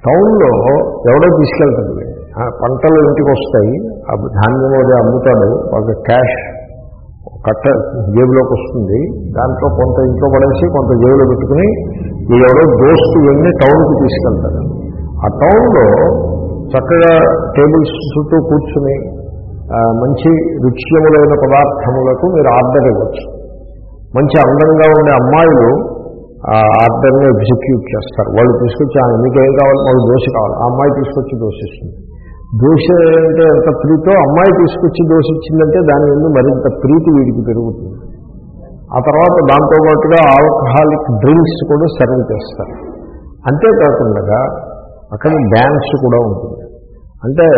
టౌన్లో ఎవడో తీసుకెళ్తాడు, పంటలు ఇంటికి వస్తాయి, ఆ ధాన్యం అది అమ్ముతాడు, ఒక క్యాష్ కట్ట జేబులోకి వస్తుంది, దాంట్లో కొంత ఇంట్లో పడేసి కొంత జేబులో పెట్టుకుని ఈ ఎవడో దోస్తు వెళ్ళి టౌన్కి తీసుకెళ్తాడు. ఆ టౌన్లో చక్కగా టేబుల్స్ చుట్టూ కూర్చుని మంచి రుచ్యములైన పదార్థములకు మీరు ఆర్డర్ ఇవ్వచ్చు. మంచి అందంగా ఉండే అమ్మాయిలు ఆ ఆర్డర్ని ఎగ్జిక్యూట్ చేస్తారు. వాళ్ళు తీసుకొచ్చి మీకేం కావాలి, మాకు దోశ కావాలి, ఆ అమ్మాయి తీసుకొచ్చి దోశ ఇస్తుంది. దోశ అంటే ఎంత ప్రీతో, అమ్మాయి తీసుకొచ్చి దోశ ఇచ్చిందంటే దాని ముందు మరింత ప్రీతి వీడికి పెరుగుతుంది. ఆ తర్వాత దాంతోపాటుగా ఆల్కహాలిక్ డ్రింక్స్ కూడా సర్వ్ చేస్తారు. అంతేకాకుండా అక్కడ డ్యాన్స్ కూడా ఉంటుంది. అంటే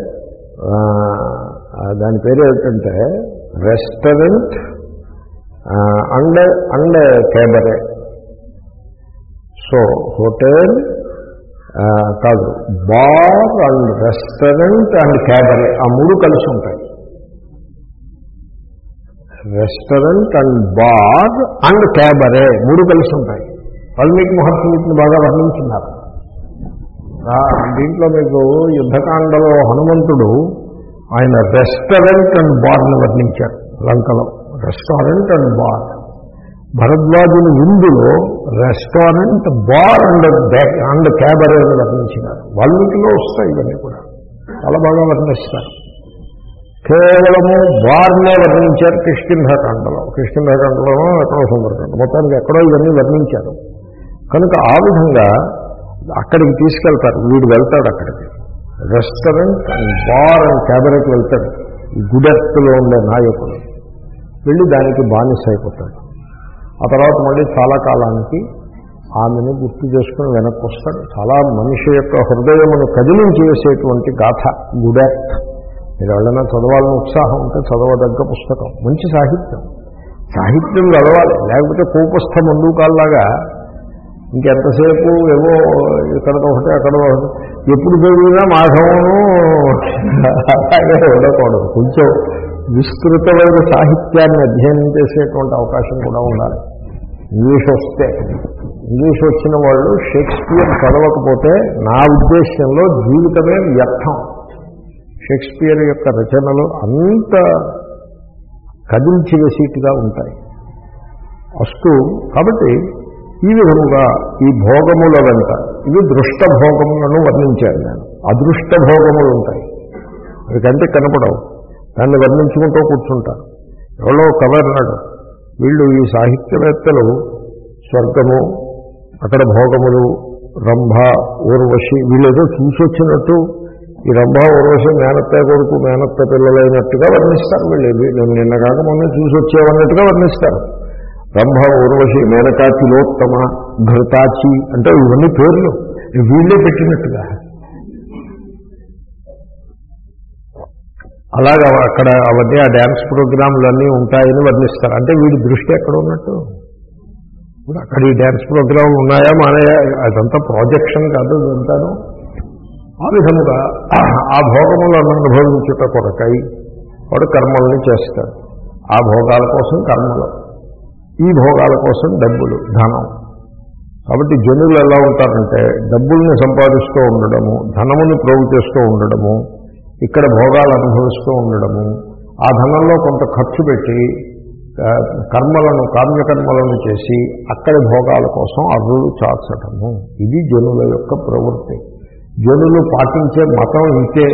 దాని పేరు ఏమిటంటే restaurant and and cabaret. So hotel కాదు, bar and restaurant and cabaret, ఆ మూడు కలిసి ఉంటాయి. Restaurant and bar and cabaret మూడు కలిసి ఉంటాయి. వాల్మీకి మహర్షి వీటిని బాగా వర్ణించున్నారు. దీంట్లో మీకు యుద్ధకాండలో హనుమంతుడు ఆయన రెస్టారెంట్ అండ్ బార్ని వర్ణించారు లంకలో. Restaurant and bar. భరద్వాజుని విందులో restaurant, bar and and cabaret అని వర్ణించినారు. వాల్మీకిలో వస్తాయి ఇవన్నీ కూడా చాలా బాగా వర్ణిస్తారు. కేవలము బార్నే వర్ణించారు కిష్కింధకాండలో. కిష్కింధకాండలో ఎక్కడో సుందరకాండ, మొత్తానికి ఎక్కడో ఇవన్నీ వర్ణించారు. కనుక ఆ విధంగా అక్కడికి తీసుకెళ్తారు. వీడు వెళ్తాడు అక్కడికి, రెస్టారెంట్ అండ్ బార్ అండ్ క్యాబరేకి వెళ్తాడు. ఈ గుడెర్త్లో ఉండే నాయకుడు వెళ్ళి దానికి బానిస అయిపోతాడు. ఆ తర్వాత మళ్ళీ చాలా కాలానికి ఆమెను గుర్తు చేసుకుని వెనక్కి వస్తాడు. చాలా మనిషి యొక్క హృదయమును కదిలించేసేటువంటి గాథ గుడెర్త్. మీరు ఎవరైనా చదవాలని ఉత్సాహం ఉంటే చదవదగ్గ పుస్తకం. మంచి సాహిత్యం. సాహిత్యం చదవాలి, లేకపోతే కూపస్థ మందుకాల్లాగా ఇంకెంతసేపు ఏవో ఇక్కడతో ఒకటి అక్కడ ఒకటి ఎప్పుడు చదివినా మాఘమును అలాగే ఉండకూడదు. కొంచెం విస్తృతమైన సాహిత్యాన్ని అధ్యయనం చేసేటువంటి అవకాశం కూడా ఉండాలి. ఇంగ్లీష్ వస్తే ఇంగ్లీష్ వచ్చిన వాళ్ళు షేక్స్పియర్ చదవకపోతే నా ఉద్దేశంలో జీవితమే వ్యర్థం. షేక్స్పియర్ యొక్క రచనలు అంత కదిల్చి వేసేట్టుగా ఉంటాయి. అస్తు కాబట్టి ఈ విధముగా ఈ భోగముల వెంట ఇవి దృష్ట భోగములను వర్ణించాను నేను. అదృష్ట భోగములు ఉంటాయి, అవి కంటికి కనపడవు, దాన్ని వర్ణించుకుంటూ కూర్చుంటారు. ఎవరో కవర్ నాడు వీళ్ళు ఈ సాహిత్యవేత్తలు స్వర్గము, అక్కడ భోగములు, రంభ, ఊర్వశి వీళ్ళేదో చూసొచ్చినట్టు ఈ రంభ ఊర్వశి మేనత్త కొడుకు మేనత్త పిల్లలైనట్టుగా వర్ణిస్తారు. వీళ్ళు నిన్న కాక మొన్న చూసొచ్చేవన్నట్టుగా వర్ణిస్తారు. రంభ, ఊర్వశి, మేనకా, తిలోత్తమ, ఘృతాచి అంటే ఇవన్నీ పేర్లు వీళ్ళే పెట్టినట్టుగా. అలాగా అక్కడ అవన్నీ ఆ డ్యాన్స్ ప్రోగ్రాంలు అన్నీ ఉంటాయని వర్ణిస్తారు. అంటే వీడి దృష్టి ఎక్కడ ఉన్నట్టు? ఇప్పుడు అక్కడ ఈ డ్యాన్స్ ప్రోగ్రాంలు ఉన్నాయా మానయా, అదంతా ప్రాజెక్షన్ కాదు, అదంతాను. ఆ విధముగా ఆ భోగములను అనుభవించుట కొరకై వాడు కర్మల్ని చేస్తాడు. ఆ భోగాల కోసం కర్మలు, ఈ భోగాల కోసం డబ్బులు, ధనం. కాబట్టి జనులు ఎలా ఉంటారంటే డబ్బుల్ని సంపాదిస్తూ ఉండడము, ధనముని ప్రోగు చేస్తూ ఉండడము, ఇక్కడ భోగాలు అనుభవిస్తూ ఉండడము, ఆ ధనంలో కొంత ఖర్చు పెట్టి కర్మలను కామ్యకర్మలను చేసి అక్కడి భోగాల కోసం అర్రులు చాచటము. ఇది జనుల యొక్క ప్రవృత్తి. జనులు పాటించే మతం ఇంతే.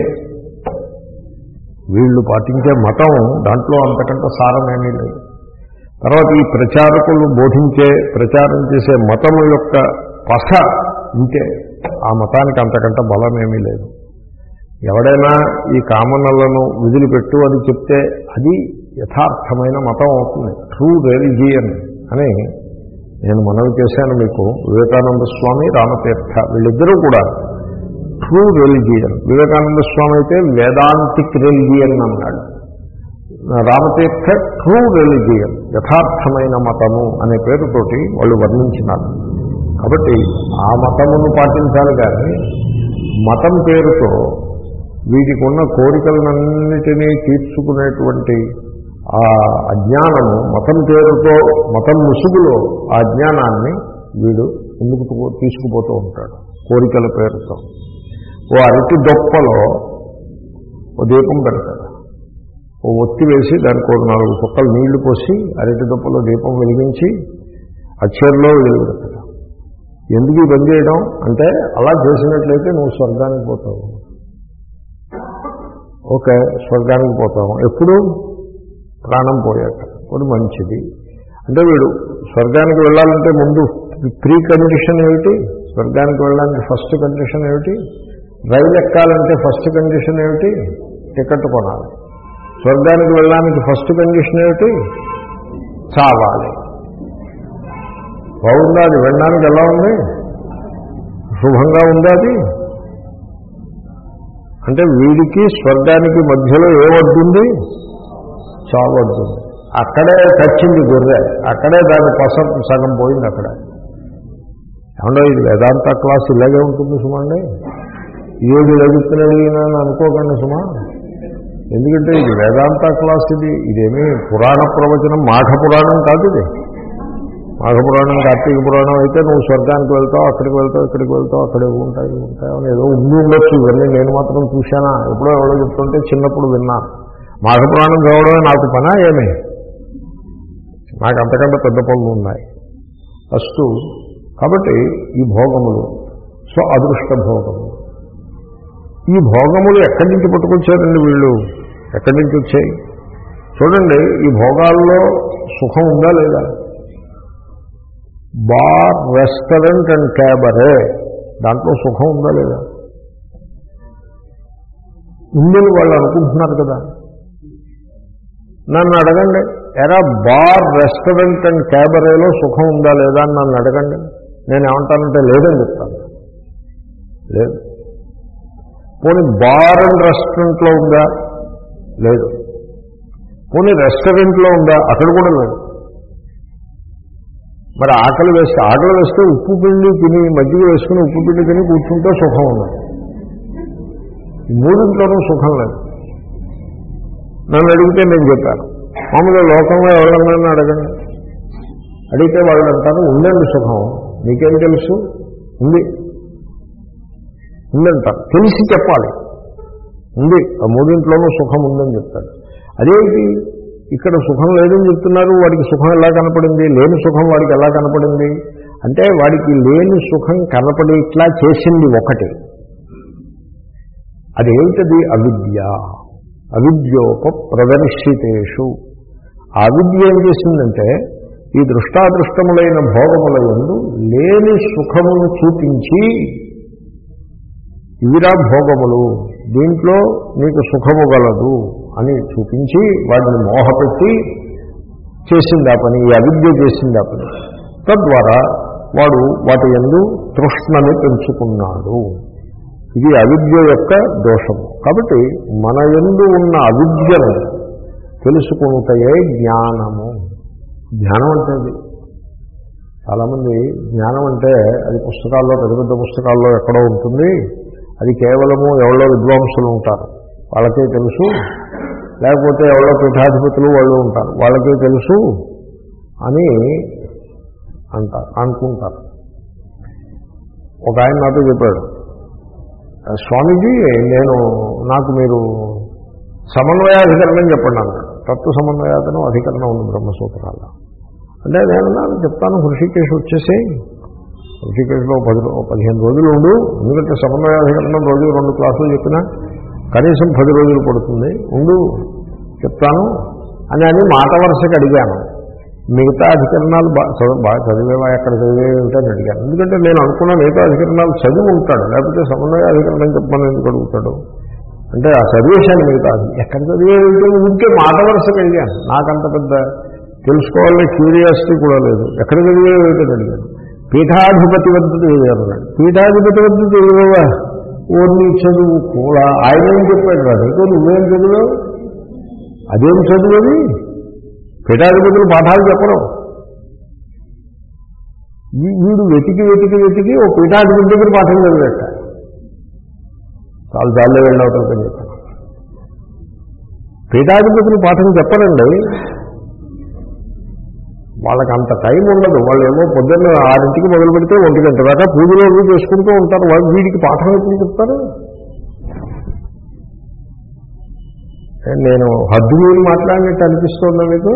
వీళ్ళు పాటించే మతం దాంట్లో అంతకంటే సారమేమీ లేదు. తర్వాత ఈ ప్రచారకులు బోధించే ప్రచారం చేసే మతము యొక్క పస ఇంతే. ఆ మతానికి అంతకంటే బలమేమీ లేదు. ఎవడైనా ఈ కామనలను విదిలిపెట్టు అని చెప్తే అది యథార్థమైన మతం అవుతుంది, ట్రూ రిలిజియన్ అని నేను మనవి చేశాను మీకు. వివేకానంద స్వామి, రామతీర్థ వీళ్ళిద్దరూ కూడా ట్రూ రిలిజియన్. వివేకానంద స్వామి అయితే వేదాంతిక్ రిలిజియన్ అన్నాడు. రామతీర్థ ట్రూ రిలిజియన్, యథార్థమైన మతము అనే పేరుతోటి వాళ్ళు వర్ణించినారు. కాబట్టి ఆ మతమును పాటించాలి కానీ మతం పేరుతో వీటికి ఉన్న కోరికలన్నిటినీ తీర్చుకునేటువంటి ఆ అజ్ఞానము, మతం పేరుతో మతం ముసుగులో ఆ అజ్ఞానాన్ని వీడు ముందుకు తీసుకుపోతూ ఉంటాడు కోరికల పేరుతో. ఓ అరటి దొప్పలో ఓ దీపం పెడతాడు, ఓ ఒత్తి వేసి దానికి ఒక నాలుగు చుక్కలు నీళ్లు పోసి అరటి దొప్పలో దీపం వెలిగించి అచ్చర్లో వెలుగుతాడు. ఎందుకు ఈ పని చేయడం అంటే, అలా చేసినట్లయితే నువ్వు స్వర్గానికి పోతావు. ఓకే, స్వర్గానికి పోతావు ఎప్పుడు? ప్రాణం పోయాక. ఇప్పుడు మంచిది అంటే వీడు స్వర్గానికి వెళ్ళాలంటే ముందు ప్రీ కండిషన్ ఏమిటి? స్వర్గానికి వెళ్ళడానికి ఫస్ట్ కండిషన్ ఏమిటి? రైలు ఎక్కాలంటే ఫస్ట్ కండిషన్ ఏమిటి? టికెట్ కొనాలి. స్వర్గానికి వెళ్ళడానికి ఫస్ట్ కండిషన్ ఏమిటి? చావాలి. బాగుందా అది? వెళ్ళడానికి ఎలా ఉంది? శుభంగా ఉందా అది? అంటే వీడికి స్వర్గానికి మధ్యలో ఏమడ్డుంది? చావడ్డుంది. అక్కడే చచ్చింది గొర్రె, అక్కడే దాని పస సగం పోయింది అక్కడే. ఏమన్నా ఇది వేదాంత క్లాస్ ఇలాగే ఉంటుంది సుమండి, ఏది ఎదుగుతున్నాడు అని అనుకోకండి సుమా. ఎందుకంటే ఇది వేదాంత క్లాస్, ఇది ఇదేమీ పురాణ ప్రవచనం, మాఘ పురాణం కాదు ఇది. మాఘ పురాణం కార్తీక పురాణం అయితే నువ్వు స్వర్గానికి వెళ్తావు, అక్కడికి వెళ్తావు, ఇక్కడికి వెళ్తావు, అక్కడే ఉంటాయి ఉంటాయి అని ఏదో ఉండి ఉండొచ్చు. ఇవన్నీ నేను మాత్రం చూశానా, ఎప్పుడో ఎవరో చెప్తుంటే చిన్నప్పుడు విన్నాను. మాఘ పురాణం చదవడమే నాకు పనా ఏమి? నాకు అంతకంటే పెద్ద పనులు ఉన్నాయి ఫస్ట్. కాబట్టి ఈ భోగములు, సో అదృష్ట భోగములు, ఈ భోగములు ఎక్కడి నుంచి పట్టుకొచ్చారండి వీళ్ళు? ఎక్కడి నుంచి వచ్చాయి చూడండి. ఈ భోగాల్లో సుఖం ఉందా లేదా? బార్, రెస్టారెంట్ అండ్ క్యాబరే, దాంట్లో సుఖం ఉందా లేదా? ఉందని వాళ్ళు అనుకుంటున్నారు కదా. నన్ను అడగండి, ఎరా బార్, రెస్టారెంట్ అండ్ క్యాబరేలో సుఖం ఉందా లేదా అని నన్ను అడగండి. నేను ఏమంటానంటే లేదని చెప్తాను. లేదు. పోనీ బార్ అండ్ రెస్టారెంట్లో ఉందా? లేదు. పోనీ రెస్టారెంట్లో ఉందా? అక్కడ కూడా లేదు. మరి ఆకలి వేస్తే ఆకలి వేస్తే ఉప్పు పిండి తిని, మజ్జిగ వేసుకుని ఉప్పు పిండి తిని కూర్చుంటే సుఖం ఉన్నది. ఈ మూడింట్లోనూ సుఖం లేదు. నన్ను అడిగితే నేను చెప్పాను, మామూలుగా లోకంలో ఎవరన్నా అడగండి, అడిగితే వాళ్ళు అంటారు ఉందండి సుఖం. మీకేం తెలుసు? ఉంది ఉందంటారు. తెలిసి చెప్పాలి ఉంది, ఆ మూడింట్లోనూ సుఖం ఉందని చెప్తాడు. అదేంటి ఇక్కడ సుఖం లేదని చెప్తున్నారు, వాడికి సుఖం ఎలా కనపడింది? లేని సుఖం వాడికి ఎలా కనపడింది అంటే, వాడికి లేని సుఖం కనపడేట్లా చేసింది ఒకటి. అదేమిటది? అవిద్య. అవిద్యోప ప్రదర్శితేషు. ఆ విద్య ఏం చేసిందంటే, ఈ దృష్టాదృష్టములైన భోగముల యందు లేని సుఖమును చూపించి, ఇవిరా భోగములు, దీంట్లో నీకు సుఖము గలదు అని చూపించి వాడిని మోహపెట్టి చేసింది ఆ పని. ఈ అవిద్య చేసింది ఆ పని. తద్వారా వాడు వాటి యందు తృష్ణని పెంచుకున్నాడు. ఇది అవిద్య యొక్క దోషము. కాబట్టి మన యందు ఉన్న అవిద్యను తెలుసుకుంటే జ్ఞానము. జ్ఞానం అంటే అది. చాలామంది జ్ఞానం అంటే అది పుస్తకాల్లో, పెద్ద పెద్ద పుస్తకాల్లో ఎక్కడో ఉంటుంది, అది కేవలము ఎవరో విద్వాంసులు ఉంటారు వాళ్ళకే తెలుసు, లేకపోతే ఎవరో పీఠాధిపతులు వాళ్ళు ఉంటారు వాళ్ళకే తెలుసు అని అంటారు, అనుకుంటారు. ఒక ఆయన నాతో చెప్పాడు, స్వామీజీ నేను నాకు మీరు సమన్వయాధికరణం చెప్పండి అన్నాడు. తత్వ సమన్వయాధికరణం అధికరణం ఉంది బ్రహ్మసూత్రాల్లో. అంటే నేను నాకు చెప్తాను, హృషికేశ్ వచ్చేసి హృషికేశ్లో పది పదిహేను రోజులు ఉండు, ఎందుకంటే సమన్వయాధికరణం రోజు రెండు క్లాసులు చెప్పినా కనీసం పది రోజులు పడుతుంది, ఉండు చెప్తాను అని అని మాట వరుసకి అడిగాను. మిగతా అధికరణాలు బాగా చదువు బాగా చదివేవా, ఎక్కడ చదివేవిటని అడిగాను. ఎందుకంటే నేను అనుకున్న మిగతా అధికరణాలు చదివి ఉంటాడు, లేకపోతే సమన్వయాధికరణం చెప్పమని ఎందుకు అడుగుతాడు అంటే ఆ చదివేశాను. మిగతా ఎక్కడ చదివేవిటో ఉంటే మాట వరుసకి అడిగాను. నాకంత పెద్ద తెలుసుకోవాలని క్యూరియాసిటీ కూడా లేదు. ఎక్కడ చదివేవిటని అడిగాను. పీఠాధిపతి వద్ద చదివాను. పీఠాధిపతి వద్ద చదివేవా? ఓన్లీ చదువు కూడా ఆయన ఏం చెప్పాడు రా నీకు, నువ్వేం చదివావు? అదేం చదువుది? పీఠాధిపతులు పాఠాలు చెప్పరు. వీడు వెతికి వెతికి వెతికి ఓ పీఠాధిపతి దగ్గర పాఠం చదివేట. చాలా జాల్లో వెళ్ళవుతుందని చెప్పాను. పీఠాధిపతులు పాఠం చెప్పరండి, వాళ్ళకి అంత టైం ఉండదు. వాళ్ళు ఏమో పొద్దున్న ఆరింటికి మొదలు పెడితే ఒంటి గంట దాకా పూజలో చేసుకుంటూ ఉంటారు. వాళ్ళు వీడికి పాఠం ఎప్పుడు చెప్తారు? నేను హద్దు మీరు మాట్లాడినట్టు అనిపిస్తుందా మీకు?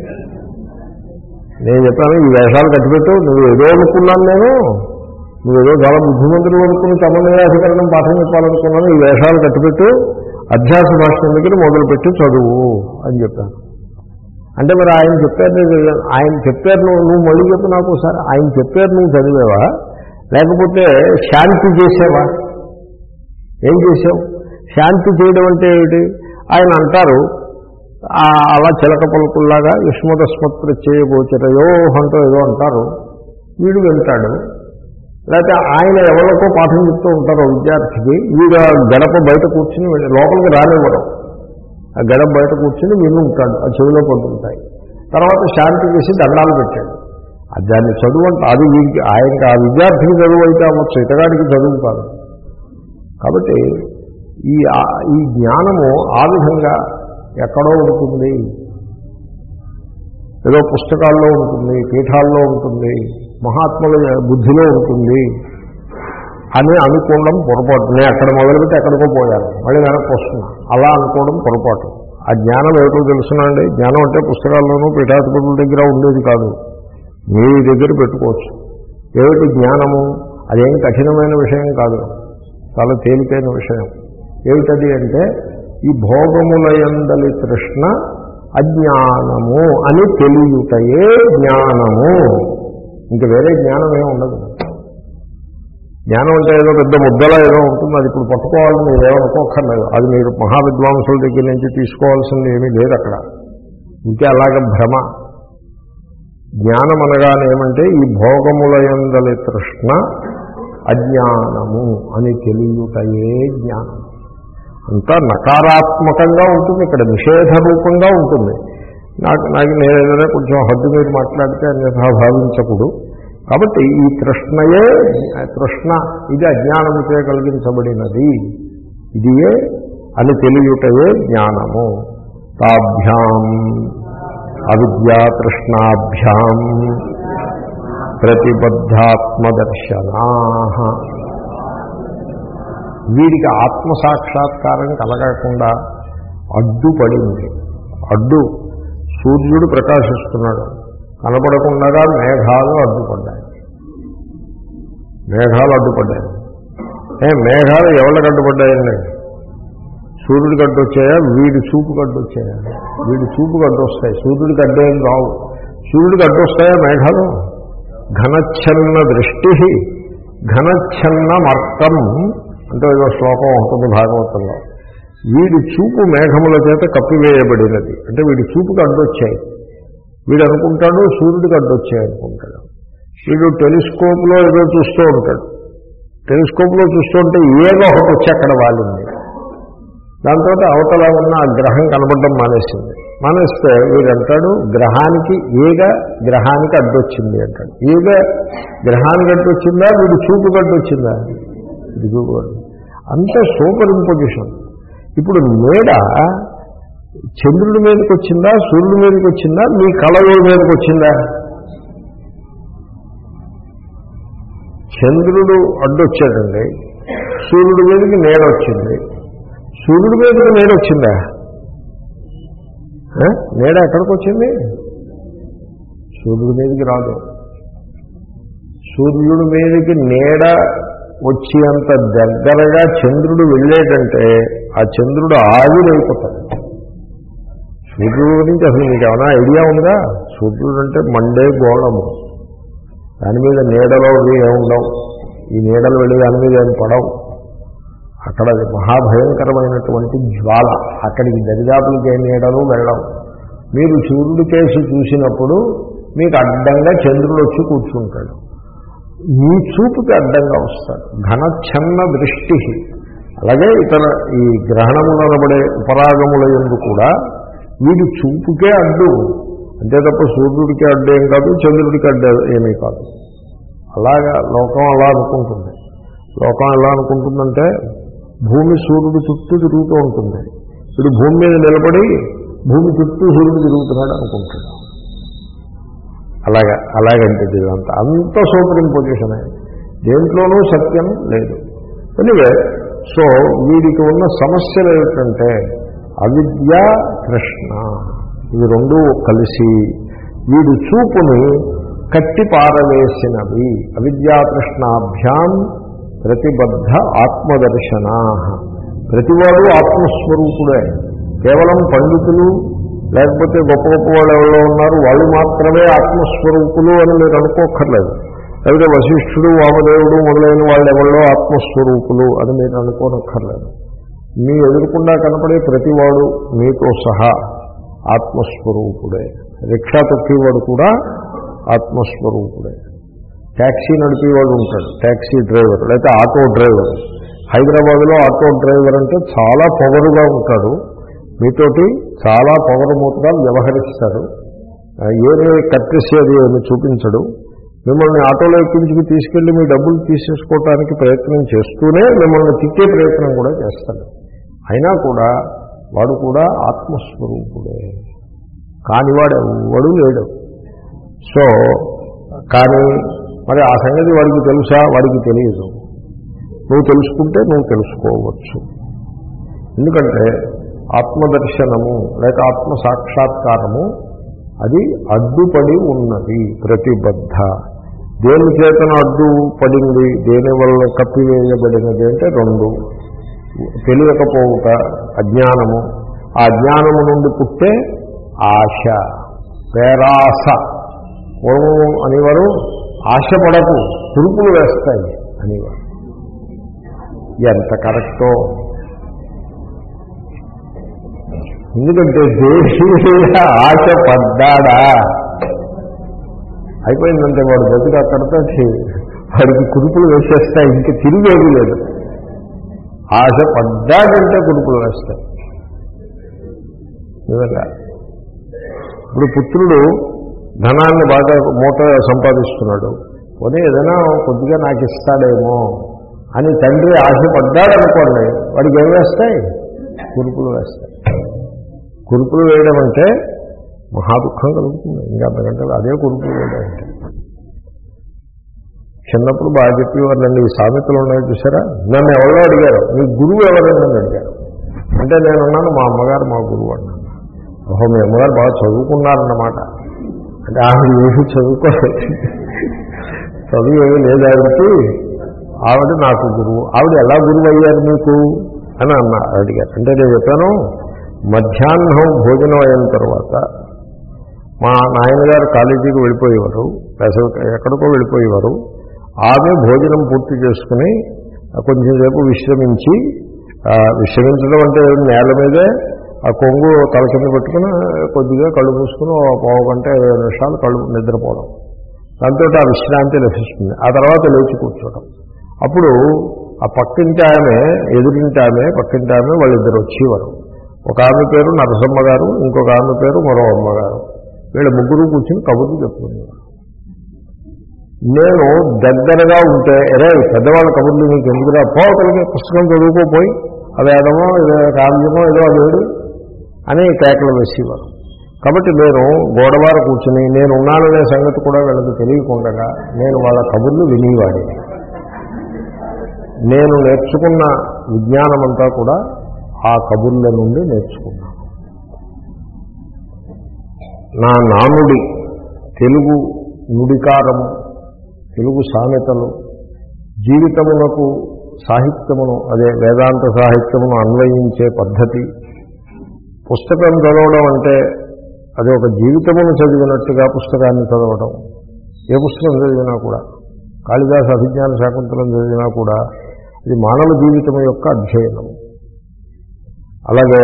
నేను చెప్పాను ఈ వేషాలు కట్టిపెట్టు, నువ్వు ఏదో అనుకున్నాను, నేను నువ్వేదో చాలా బుద్ధిమంతులు అనుకుని సమన్వయాధికరణం పాఠం చెప్పాలనుకున్నాను, ఈ వేషాలు కట్టిపెట్టు, అధ్యాస భాష దగ్గర మొదలుపెట్టి చదువు అని చెప్పాను. అంటే మరి ఆయన చెప్పారు, ఆయన చెప్పారు నువ్వు నువ్వు మళ్ళీ చెప్పు నాకు ఒకసారి. ఆయన చెప్పారు నువ్వు చదివేవా, లేకపోతే శాంతి చేసావా? ఏం చేసావు? శాంతి చేయడం అంటే ఏమిటి? ఆయన అంటారు అలా చిలక పలుకుల్లాగా యుష్మదస్మత్ ప్రత్యయ గోచరయో అంటూ ఏదో అంటారు, వీడు వింటాడు. లేకపోతే ఆయన ఎవరికో పాఠం చెప్తూ ఉంటారు విద్యార్థికి, వీడు గడప బయట కూర్చుని లోపలికి రానివ్వడం, ఆ గడప బయట కూర్చుని విని ఉంటాడు, ఆ చెవిలో పడుతుంటాయి. తర్వాత శాంతి చేసి దండాలు పెట్టాడు. అది దాన్ని చదువు అంటే అది వీడికి ఆయనకి ఆ విద్యార్థికి చదువు అయితే అవ్వచ్చు, ఇతగాడికి చదువు కాదు. కాబట్టి ఈ ఈ జ్ఞానము ఆ విధంగా ఎక్కడో ఉంటుంది, ఏదో పుస్తకాల్లో ఉంటుంది, పీఠాల్లో ఉంటుంది, మహాత్ముల బుద్ధిలో ఉంటుంది అని అనుకోవడం పొరపాటు. నేను అక్కడ మొదలుపెట్టి ఎక్కడికో పోయాను, మళ్ళీ వెనక్కి వస్తున్నా, అలా అనుకోవడం పొరపాటు. ఆ జ్ఞానం ఏమిటో తెలుసునండి. జ్ఞానం అంటే పుస్తకాల్లోనూ పీఠాధిపతుల దగ్గర ఉండేది కాదు, మీ దగ్గర పెట్టుకోవచ్చు. ఏమిటి జ్ఞానము? అదేం కఠినమైన విషయం కాదు, చాలా తేలికైన విషయం. ఏమిటది అంటే ఈ భోగములయందలి తృష్ణ అజ్ఞానము అని తెలియుటయే జ్ఞానము. ఇంక వేరే జ్ఞానం ఏమి ఉండదు. జ్ఞానం అంటే ఏదో పెద్ద ముద్దలా ఏదో ఉంటుంది, అది ఇప్పుడు పట్టుకోవాలని మీరు ఏమనుకోక్కర్లేదు. అది మీరు మహావిద్వాంసుల దగ్గర నుంచి తీసుకోవాల్సింది ఏమీ లేదు అక్కడ. ఇంకే అలాగే భ్రమ. జ్ఞానం అనగానే ఏమంటే ఈ భోగములయందలి తృష్ణ అజ్ఞానము అని తెలియుటయే జ్ఞానం. అంతా నకారాత్మకంగా ఉంటుంది, ఇక్కడ నిషేధ రూపంగా ఉంటుంది. నాకు నాకు నేను ఏదైనా కొంచెం హద్దు మీరు మాట్లాడితే అన్యథా భావించకూడదు. కాబట్టి ఈ తృష్ణయే తృష్ణ, ఇది అజ్ఞానముచే కలిగించబడినది, ఇదియే అని తెలియుటయే జ్ఞానము. తాభ్యాం అవిద్యా తృష్ణాభ్యాం ప్రతిబద్ధాత్మదర్శనా. వీడికి ఆత్మసాక్షాత్కారం కలగకుండా అడ్డుపడింది. అడ్డు సూర్యుడు ప్రకాశిస్తున్నాడు, కనపడకుండా మేఘాలు అడ్డుపడ్డాయి. మేఘాలు అడ్డుపడ్డాయి. ఏ మేఘాలు ఎవరికి అడ్డుపడ్డాయండి? సూర్యుడికి అడ్డు వచ్చాయా? వీడి చూపుకి అడ్డు వచ్చాయా? వీడి చూపుకి అడ్డు వస్తాయి, సూర్యుడికి అడ్డేం రావు. సూర్యుడికి అడ్డు వస్తాయా మేఘాలు? ఘనచ్ఛన్న దృష్టి ఘనచ్ఛన్న మర్కం అంటే ఏదో శ్లోకం ఉంటుంది భాగవతంలో. వీడి చూపు మేఘముల చేత కప్పివేయబడినది, అంటే వీడి చూపుకి అడ్డొచ్చాయి. వీడు అనుకుంటాడు సూర్యుడికి అడ్డొచ్చాయి అనుకుంటాడు. వీడు టెలిస్కోప్లో ఏదో చూస్తూ ఉంటాడు, టెలిస్కోప్లో చూస్తూ ఉంటే ఏదో ఒకటి వచ్చి అక్కడ వాలింది. దాంతో అవతల ఉన్న ఆ గ్రహం కనబడడం మానేసింది. మానేస్తే వీడు అంటాడు గ్రహానికి ఏగ గ్రహానికి అడ్డొచ్చింది అంటాడు. ఏగ గ్రహానికి అడ్డొచ్చిందా, వీడు చూపుకి అడ్డొచ్చిందా? వీడి చూపు అడ్డు. అంత సూపర్ ఇంపోజిషన్. ఇప్పుడు నీడ చంద్రుడి మీదకి వచ్చిందా, సూర్యుడి మీదకి వచ్చిందా, మీ కళల మీదకి వచ్చిందా? చంద్రుడు అడ్డొచ్చాడండి, సూర్యుడి మీదకి నీడ వచ్చింది. సూర్యుడి మీదకి నీడ వచ్చిందా? నీడ ఎక్కడికి వచ్చింది? సూర్యుడి మీదకి రాదు. సూర్యుడి మీదకి నీడ వచ్చి అంత దగ్గరగా చంద్రుడు వెళ్ళేటంటే ఆ చంద్రుడు ఆవిరైపోతాడు. సూర్యుడు గురించి అసలు మీకు ఏమైనా ఐడియా ఉందా? సూర్యుడు అంటే మండే గోళము, దాని మీద నీడలో ఏముండవు, ఈ నీడలు వెళ్ళి దాని మీద ఏమి పడవు. అక్కడ మహాభయంకరమైనటువంటి జ్వాల, అక్కడికి దరిదాపులకి ఏ నీడలు వెళ్ళవు. మీరు సూర్యుడి కేసు చూసినప్పుడు మీకు అడ్డంగా చంద్రుడు వచ్చి కూర్చుంటాడు, మీ చూపుకి అడ్డంగా వస్తాడు. ఘనచ్ఛన్న దృష్టి. అలాగే ఇతర ఈ గ్రహణములనబడే ఉపరాగముల యందు కూడా వీడి చూపుకే అడ్డు, అంతే తప్ప సూర్యుడికి అడ్డేం కాదు, చంద్రుడికి అడ్డే ఏమీ కాదు. అలాగా లోకం అలా అనుకుంటుంది. లోకం ఎలా అనుకుంటుందంటే భూమి సూర్యుడు చుట్టూ తిరుగుతూ ఉంటుంది, వీడు భూమి మీద నిలబడి భూమి చుట్టూ సూర్యుడు తిరుగుతున్నాడు అనుకుంటాడు. అలాగా అలాగంటే ఇదంతా అంత సూపర్ ఇంపోజిషన్ అయింది, దేంట్లోనూ సత్యం లేదు. ఎనివే, సో వీడికి ఉన్న సమస్యలు ఏమిటంటే అవిద్య కృష్ణ ఇవి రెండూ కలిసి వీడి చూపుని కట్టి పారవేసినవి. అవిద్యాకృష్ణాభ్యాం ప్రతిబద్ధ ఆత్మదర్శనా. ప్రతివాడు ఆత్మస్వరూపుడే. కేవలం పండితులు లేకపోతే గొప్ప గొప్ప వాళ్ళు ఎవరో ఉన్నారు వాళ్ళు మాత్రమే ఆత్మస్వరూపులు అని మీరు అనుకోక్కర్లేదు. లేకపోతే వశిష్ఠుడు వామదేవుడు మొదలైన వాళ్ళు ఎవరో ఆత్మస్వరూపులు అని మీరు అనుకోనక్కర్లేదు. మీ ఎదురుకుండా కనపడే ప్రతివాడు మీతో సహా ఆత్మస్వరూపుడే. రిక్షా తొక్కేవాడు కూడా ఆత్మస్వరూపుడే. ట్యాక్సీ నడిపేవాడు ఉంటాడు, ట్యాక్సీ డ్రైవర్ లేకపోతే ఆటో డ్రైవర్. హైదరాబాద్లో ఆటో డ్రైవర్ అంటే చాలా పొగరుగా ఉంటాడు, మీతోటి చాలా పొగరుమూతగా వ్యవహరిస్తాడు, ఏమీ కట్టేసి అది ఏమి చూపించడు. మిమ్మల్ని ఆటోలో ఎక్కించుకు తీసుకెళ్లి మీ డబ్బులు తీసేసుకోవటానికి ప్రయత్నం చేస్తూనే మిమ్మల్ని తిట్టే ప్రయత్నం కూడా చేస్తాడు. అయినా కూడా వాడు కూడా ఆత్మస్వరూపుడే, కానివాడు ఎవడు లేడు. సో కానీ మరి ఆ సంగతి వాడికి తెలుసా? వాడికి తెలియదు. నువ్వు తెలుసుకుంటే నువ్వు తెలుసుకోవచ్చు. ఎందుకంటే ఆత్మదర్శనము లేక ఆత్మ సాక్షాత్కారము అది అడ్డుపడి ఉన్నది, ప్రతిబద్ధ. దేని చేతను అడ్డుపడింది, దేని వల్ల కప్పివేయబడినది అంటే రెండు, తెలియకపోవుట అజ్ఞానము, ఆ అజ్ఞానము నుండి పుట్టే ఆశ, పేరాస. పూర్వం అనేవారు ఆశపడకు కురుపులు వేస్తాయి అనేవారు. ఎంత కరెక్టో. ఎందుకంటే దేశీయ ఆశ పడ్డాడా అయిపోయిందంటే వాడు బతుకు అక్కడితో వాడికి కురుపులు వేసేస్తాయి, ఇంక తిరిగేది లేదు. ఆశ పడ్డాడంటే కురుపులు వేస్తాయి నిజంగా. ఇప్పుడు పుత్రుడు ధనాన్ని బాగా మూట సంపాదిస్తున్నాడు, పోనీ ఏదైనా కొద్దిగా నాకు ఇస్తాడేమో అని తండ్రి ఆశపడ్డాడనుకోండి, వాడికి ఏం వేస్తాయి? కురుపులు వేస్తాయి. కురుపులు వేయడం అంటే మహా దుఃఖం కలుగుతుంది. ఇంకా అంతకంటే అదే కురుపులు వేయడం అంటే. చిన్నప్పుడు బాగా చెప్పేవాళ్ళండి, ఈ సామెతలు ఉన్నాయి చూసారా. నన్ను ఎవరో అడిగారు, మీ గురువు ఎవరైనా నన్ను అడిగారు. అంటే నేను అన్నాను మా అమ్మగారు మా గురువు అన్నాను. ఓహో మీ అమ్మగారు బాగా చదువుకున్నారన్నమాట. అంటే ఆవిడ ఏమి చదువుకోలేదు, చదువు ఏమీ లేదు ఆవిడకి, ఆవిడ నాకు గురువు. ఆవిడ ఎలా గురువు అయ్యారు మీకు అని అన్న అడిగారు. అంటే నేను చెప్పాను, మధ్యాహ్నం భోజనం అయిన తర్వాత మా నాయనగారు కాలేజీకి వెళ్ళిపోయేవారు, వేసవి ఎక్కడికో వెళ్ళిపోయేవారు. ఆమె భోజనం పూర్తి చేసుకుని కొంచెంసేపు విశ్రమించి, విశ్రమించడం అంటే నేల మీదే ఆ కొంగు తల కింద పెట్టుకుని కొద్దిగా కళ్ళు మూసుకుని పావు గంట ఇరవై నిమిషాలు కళ్ళు నిద్రపోవడం, దాంతో ఆ విశ్రాంతి లభిస్తుంది. ఆ తర్వాత లేచి కూర్చోవడం. అప్పుడు ఆ పక్కింటి ఆమె ఎదురింటి ఆమె పక్కింటి ఆమె వాళ్ళిద్దరు వచ్చేవారు. ఒక ఆమె పేరు నరసమ్మ గారు, ఇంకొక ఆమె పేరు మరో అమ్మగారు. వీళ్ళ ముగ్గురు కూర్చుని కబుర్లు చెప్పుకునేవారు. నేను దగ్గరగా ఉంటే ఎరే పెద్దవాళ్ళ కబుర్లు మీకు ఎందుకురా, పోతలకి పుస్తకం చదువుకోపోయి అదేదమో ఇదే కావ్యమో ఏదో అదేడు అని కేకలు వేసేవారు. కాబట్టి నేను గోడవార కూర్చుని నేను ఉన్నాననే సంగతి కూడా వీళ్ళకి తెలియకుండా నేను వాళ్ళ కబుర్లు వినేవాడిని. నేను నేర్చుకున్న విజ్ఞానమంతా కూడా ఆ కబుర్ల నుండి నేర్చుకున్నాను. నా నానుడి తెలుగు నుడికారము, తెలుగు సామెతలు జీవితమునకు సాహిత్యమును అదే వేదాంత సాహిత్యమును అన్వయించే పద్ధతి. పుస్తకం చదవడం అంటే అది ఒక జీవితమును చదివినట్టుగా పుస్తకాన్ని చదవడం. ఏ పుస్తకం చదివినా కూడా, కాళిదాస అభిజ్ఞాన శాకుంతలం చదివినా కూడా ఇది మానవ జీవితం యొక్క అధ్యయనం. అలాగే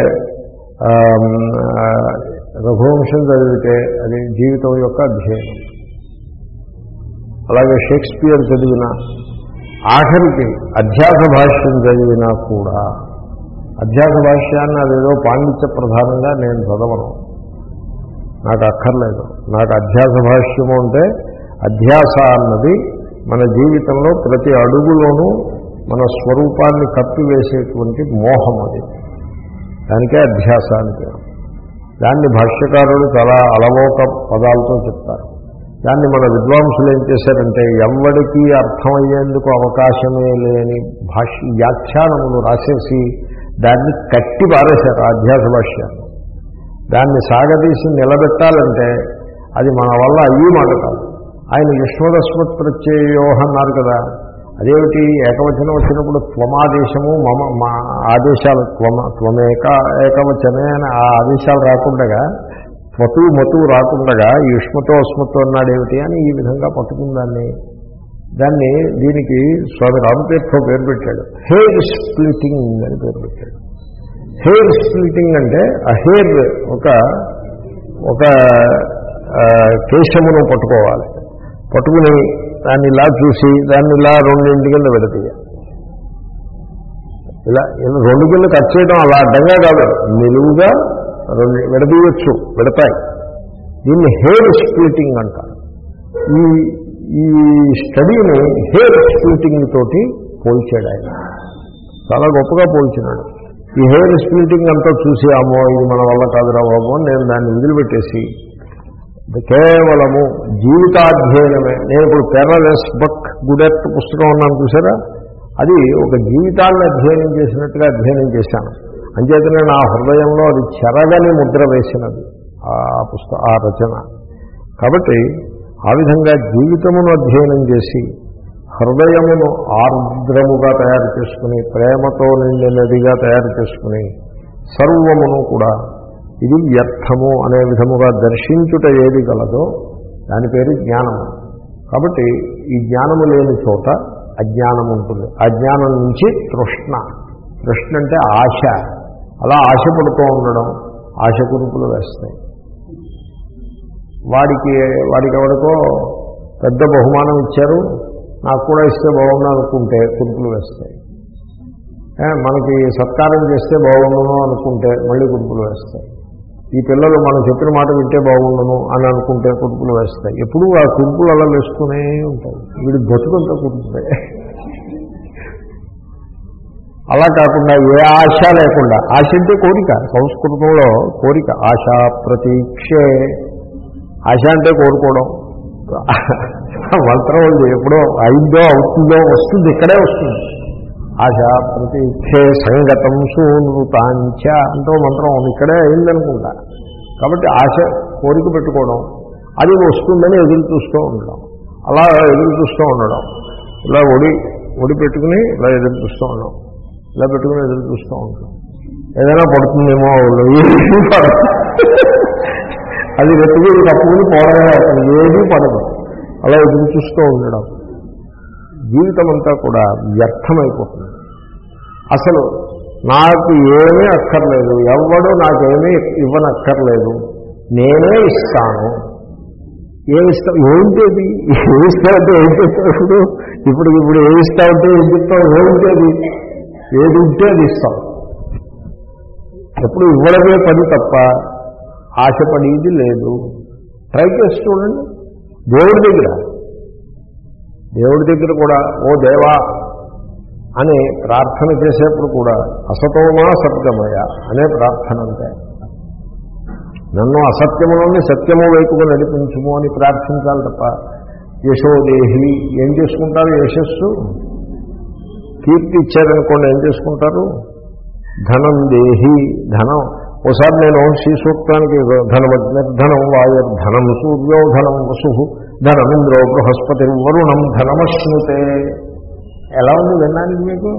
రఘువంశం చదివితే అది జీవితం యొక్క అధ్యయనం. అలాగే షేక్స్పియర్ చదివిన ఆఖరికి అధ్యాస భాష్యం చదివినా కూడా, అధ్యాస భాష్యాన్ని అదేదో పాండిత్య ప్రధానంగా నేను చదవను, నాకు అక్కర్లేదు. నాకు అధ్యాస భాష్యము అంటే అధ్యాస అన్నది మన జీవితంలో ప్రతి అడుగులోనూ మన స్వరూపాన్ని కప్పివేసేటువంటి మోహం, అది దానికే అధ్యాస అని పేరు. దాన్ని భాష్యకారులు చాలా అలవోక పదాలతో చెప్తారు. దాన్ని మన విద్వాంసులు ఏం చేశారంటే ఎవ్వడికి అర్థమయ్యేందుకు అవకాశమే లేని భాష్య వ్యాఖ్యానములు రాసేసి దాన్ని కట్టి పారేశారు అధ్యాస భాష్యాన్ని. దాన్ని సాగదీసి నిలబెట్టాలంటే అది మన వల్ల అయ్యి మాట కాదు. ఆయన యుష్మదస్మత్ ప్రత్యయో అన్నారు కదా, అదేమిటి ఏకవచనం వచ్చినప్పుడు త్వమాదేశము మమ మా ఆదేశాలు త్వమ త్వమేక ఏకవచనే అని ఆ ఆదేశాలు రాకుండగా త్వతు మతు రాకుండగా యుష్మతో అస్మతో అన్నాడేమిటి అని ఈ విధంగా పట్టుకుందాన్ని దాన్ని దీనికి స్వామి రామతీర్థ పేరు పెట్టాడు. హెయిర్ స్ప్లిటింగ్ అని పేరు పెట్టాడు. హెయిర్ స్ప్లిటింగ్ అంటే ఆ హెయిర్ ఒక ఒక కేశమును పట్టుకోవాలి, పట్టుకుని దాన్ని ఇలా చూసి దాన్ని ఇలా రెండింటి కింద విడతీయాలి. ఇలా ఇలా రెండు కింద కట్ చేయడం అలా అడ్డంగా కాదు, నిలువుగా రెండు విడదీయచ్చు, విడతాయి. దీన్ని హెయిర్ స్ప్లిటింగ్ అంటారు. ఈ ఈ స్టడీని హెయిర్ స్ప్లిటింగ్ తోటి పోల్చాడు ఆయన, చాలా గొప్పగా పోల్చినాడు. ఈ హెయిర్ స్ప్లిటింగ్ అంతా చూసి అమ్మో ఇది మన వల్ల కాదురా బాబు నేను దాన్ని వదిలిపెట్టేసి కేవలము జీవితాధ్యయనమే. నేను ఇప్పుడు పెర్రలెస్ బక్ గుడెట్ పుస్తకం ఉన్నాను చూసారా, అది ఒక జీవితాన్ని అధ్యయనం చేసినట్టుగా అధ్యయనం చేశాను. అంచేతనే నా హృదయంలో అది చెరగని ముద్ర వేసినది ఆ పుస్తక ఆ రచన. కాబట్టి ఆ విధంగా జీవితమును అధ్యయనం చేసి హృదయమును ఆర్ద్రముగా తయారు చేసుకుని ప్రేమతో నిండినదిగా తయారు చేసుకుని సర్వమును కూడా ఇది వ్యర్థము అనే విధముగా దర్శించుట ఏది గలదో దాని పేరు జ్ఞానము. కాబట్టి ఈ జ్ఞానము లేని చోట అజ్ఞానం ఉంటుంది. అజ్ఞానం నుంచి తృష్ణ, తృష్ణ అంటే ఆశ. అలా ఆశపడుతూ ఉండడం, ఆశ కురుపులు వేస్తాయి. వాడికి వాడికి ఎవరికో పెద్ద బహుమానం ఇచ్చారు, నాకు కూడా ఇస్తే బాగుండు అనుకుంటే కురుపులు వేస్తాయి. మనకి సత్కారం చేస్తే బాగుండును అనుకుంటే మళ్ళీ కురుపులు వేస్తాయి. ఈ పిల్లలు మనం చెప్పిన మాట వింటే బాగుండును అని అనుకుంటే కురుపులు వేస్తాయి. ఎప్పుడూ ఆ కురుపులు అలా వేస్తూనే ఉంటాయి. వీడి బతుకంతా కురుపుతాయి. అలా కాకుండా ఏ ఆశ లేకుండా, ఆశ అంటే కోరిక, సంస్కృతంలో కోరిక, ఆశ ప్రతీక్షే. ఆశ అంటే కోరుకోవడం. మంత్రం ఉంది, ఎప్పుడో అయిందో అవుతుందో వస్తుంది, ఇక్కడే వస్తుంది. ఆశ ప్రతీక్షే సంగతం సూనృతాంచ అంటూ మంత్రం ఉంది, ఇక్కడే అయిందనుకుంటా. కాబట్టి ఆశ కోరిక పెట్టుకోవడం, అది వస్తుందని ఎదురు చూస్తూ ఉండడం, అలా ఎదురు చూస్తూ ఉండడం, ఇలా ఒడి ఒడి పెట్టుకుని ఇలా ఎదురు చూస్తూ ఉండడం, ఇలా పెట్టుకుని ఎదురు చూస్తూ ఉంటాం. ఏదైనా పడుతుందేమో అది వెతుకు తప్పుకుని పోవడమే అవుతుంది, ఏదీ పడదు. అలా ఎదురు చూస్తూ ఉండడం, జీవితం అంతా కూడా వ్యర్థమైపోతుంది. అసలు నాకు ఏమీ అక్కర్లేదు, ఎవడూ నాకేమీ ఇవ్వనక్కర్లేదు, నేనే ఇస్తాను. ఏమి ఇస్తా ఏమిటేది ఏమిస్తావంటే ఏం చెప్తావు? ఇప్పుడు ఇప్పుడు ఇప్పుడు ఏమి ఇస్తావంటే ఏం చెప్తావు? ఏమిటేది ఏది ఉంటే అది ఇస్తాం. ఎప్పుడు ఇవ్వడమే పని తప్ప ఆశపడేది లేదు. ట్రై చేసి చూడండి. దేవుడి దగ్గర దేవుడి దగ్గర కూడా ఓ దేవా అని ప్రార్థన చేసేప్పుడు కూడా అసతోమా సత్యమయ అనే ప్రార్థన అంటే నన్ను అసత్యములోని సత్యము వైపుగా నడిపించుము అని ప్రార్థించాలి తప్ప యశోదేహి ఏం చేసుకుంటారు? యశస్సు కీర్తి ఇచ్చారనుకోండి ఏం చేసుకుంటారు? ధనం దేహి, ధనం. ఒకసారి నేను శ్రీ సూక్తానికి ధనమగ్నిర్ధనం వాయుర్ధనం సూర్యో ధనం వసు ధనమింద్రో బృహస్పతి వరుణం ధనమశ్నుతే. ఎలా ఉంది విన్నానికి మీకు?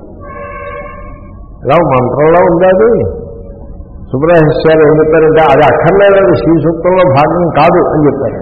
ఎలా మంత్రంలో ఉంది అది? సుబ్రహ్మణ్యాలు ఏం చెప్పారంటే అది అక్కర్లేదు, శ్రీ సూక్తంలో భాగం కాదు అని చెప్పారు.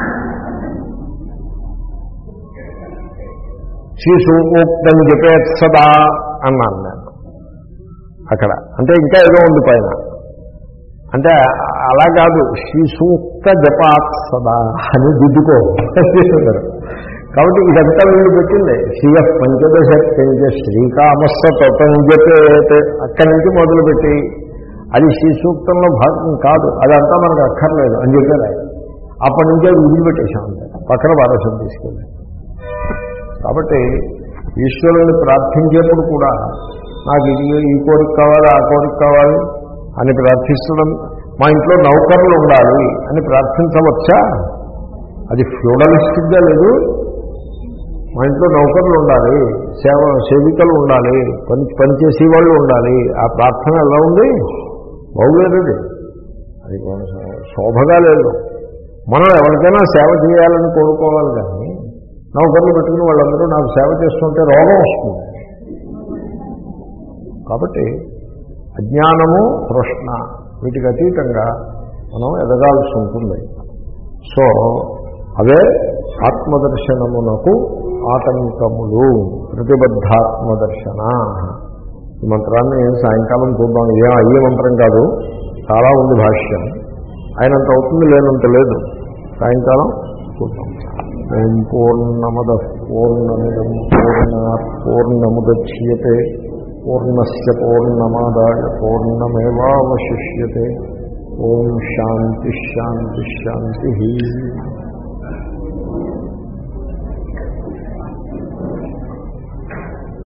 శ్రీ సూక్తం చెప్పేది సదా అన్నాను నేను అక్కడ. అంటే ఇంకా ఏదో ఉంది పైన. అంటే అలా కాదు, శ్రీ సూక్త జపాత్ సదా అని దిద్దుకో. కాబట్టి ఇదంతా వీళ్ళు పెట్టింది. శ్రీయ పంచదశ శ్రీకామస్వ తతం జపేత్ అక్కడి నుంచి మొదలుపెట్టి అది శ్రీ సూక్తంలో భాగం కాదు, అదంతా మనకు అక్కర్లేదు అని చెప్పారు ఆయన. అప్పటి నుంచే వదిలిపెట్టేశాం అంతే, పక్కన పారేసం తీసుకెళ్ళి. కాబట్టి ఈశ్వరుని ప్రార్థించేప్పుడు కూడా నాకు ఇది ఈ కోరిక కావాలి, ఆ కోరిక కావాలి అని ప్రార్థించడం, మా ఇంట్లో నౌకర్లు ఉండాలి అని ప్రార్థించవచ్చా? అది ఫ్యూడలిస్టిక్గా లేదు. మా ఇంట్లో నౌకర్లు ఉండాలి, సేవ సేవికలు ఉండాలి, పని పనిచేసే వాళ్ళు ఉండాలి. ఆ ప్రార్థన ఎలా ఉంది? బాగులేదు. అది శోభగా లేదు. మనం ఎవరికైనా సేవ చేయాలని కోరుకోవాలి, కానీ నౌకర్లు పెట్టుకుని వాళ్ళందరూ నాకు సేవ చేస్తుంటే రోగం వస్తుంది. కాబట్టి అజ్ఞానము, తృష్ణ వీటికి అతీతంగా మనం ఎదగాల్సి ఉంటుంది. సో అవే ఆత్మదర్శనమునకు ఆటంకములు. ప్రతిబద్ధాత్మదర్శన. ఈ మంత్రాన్ని సాయంకాలం చూద్దాం. ఏ అయ్యే మంత్రం కాదు, చాలా ఉంది భాష్యం. ఆయనంత అవుతుంది, లేనంత లేదు. సాయంకాలం చూద్దాం. ఓం పూర్ణమద పూర్ణమిదం పూర్ణాత్ పూర్ణముదచ్యతే పూర్ణస్య పూర్ణమాదాయ పూర్ణమేవావశిష్యతే. ఓం శాంతి శాంతి శాంతి.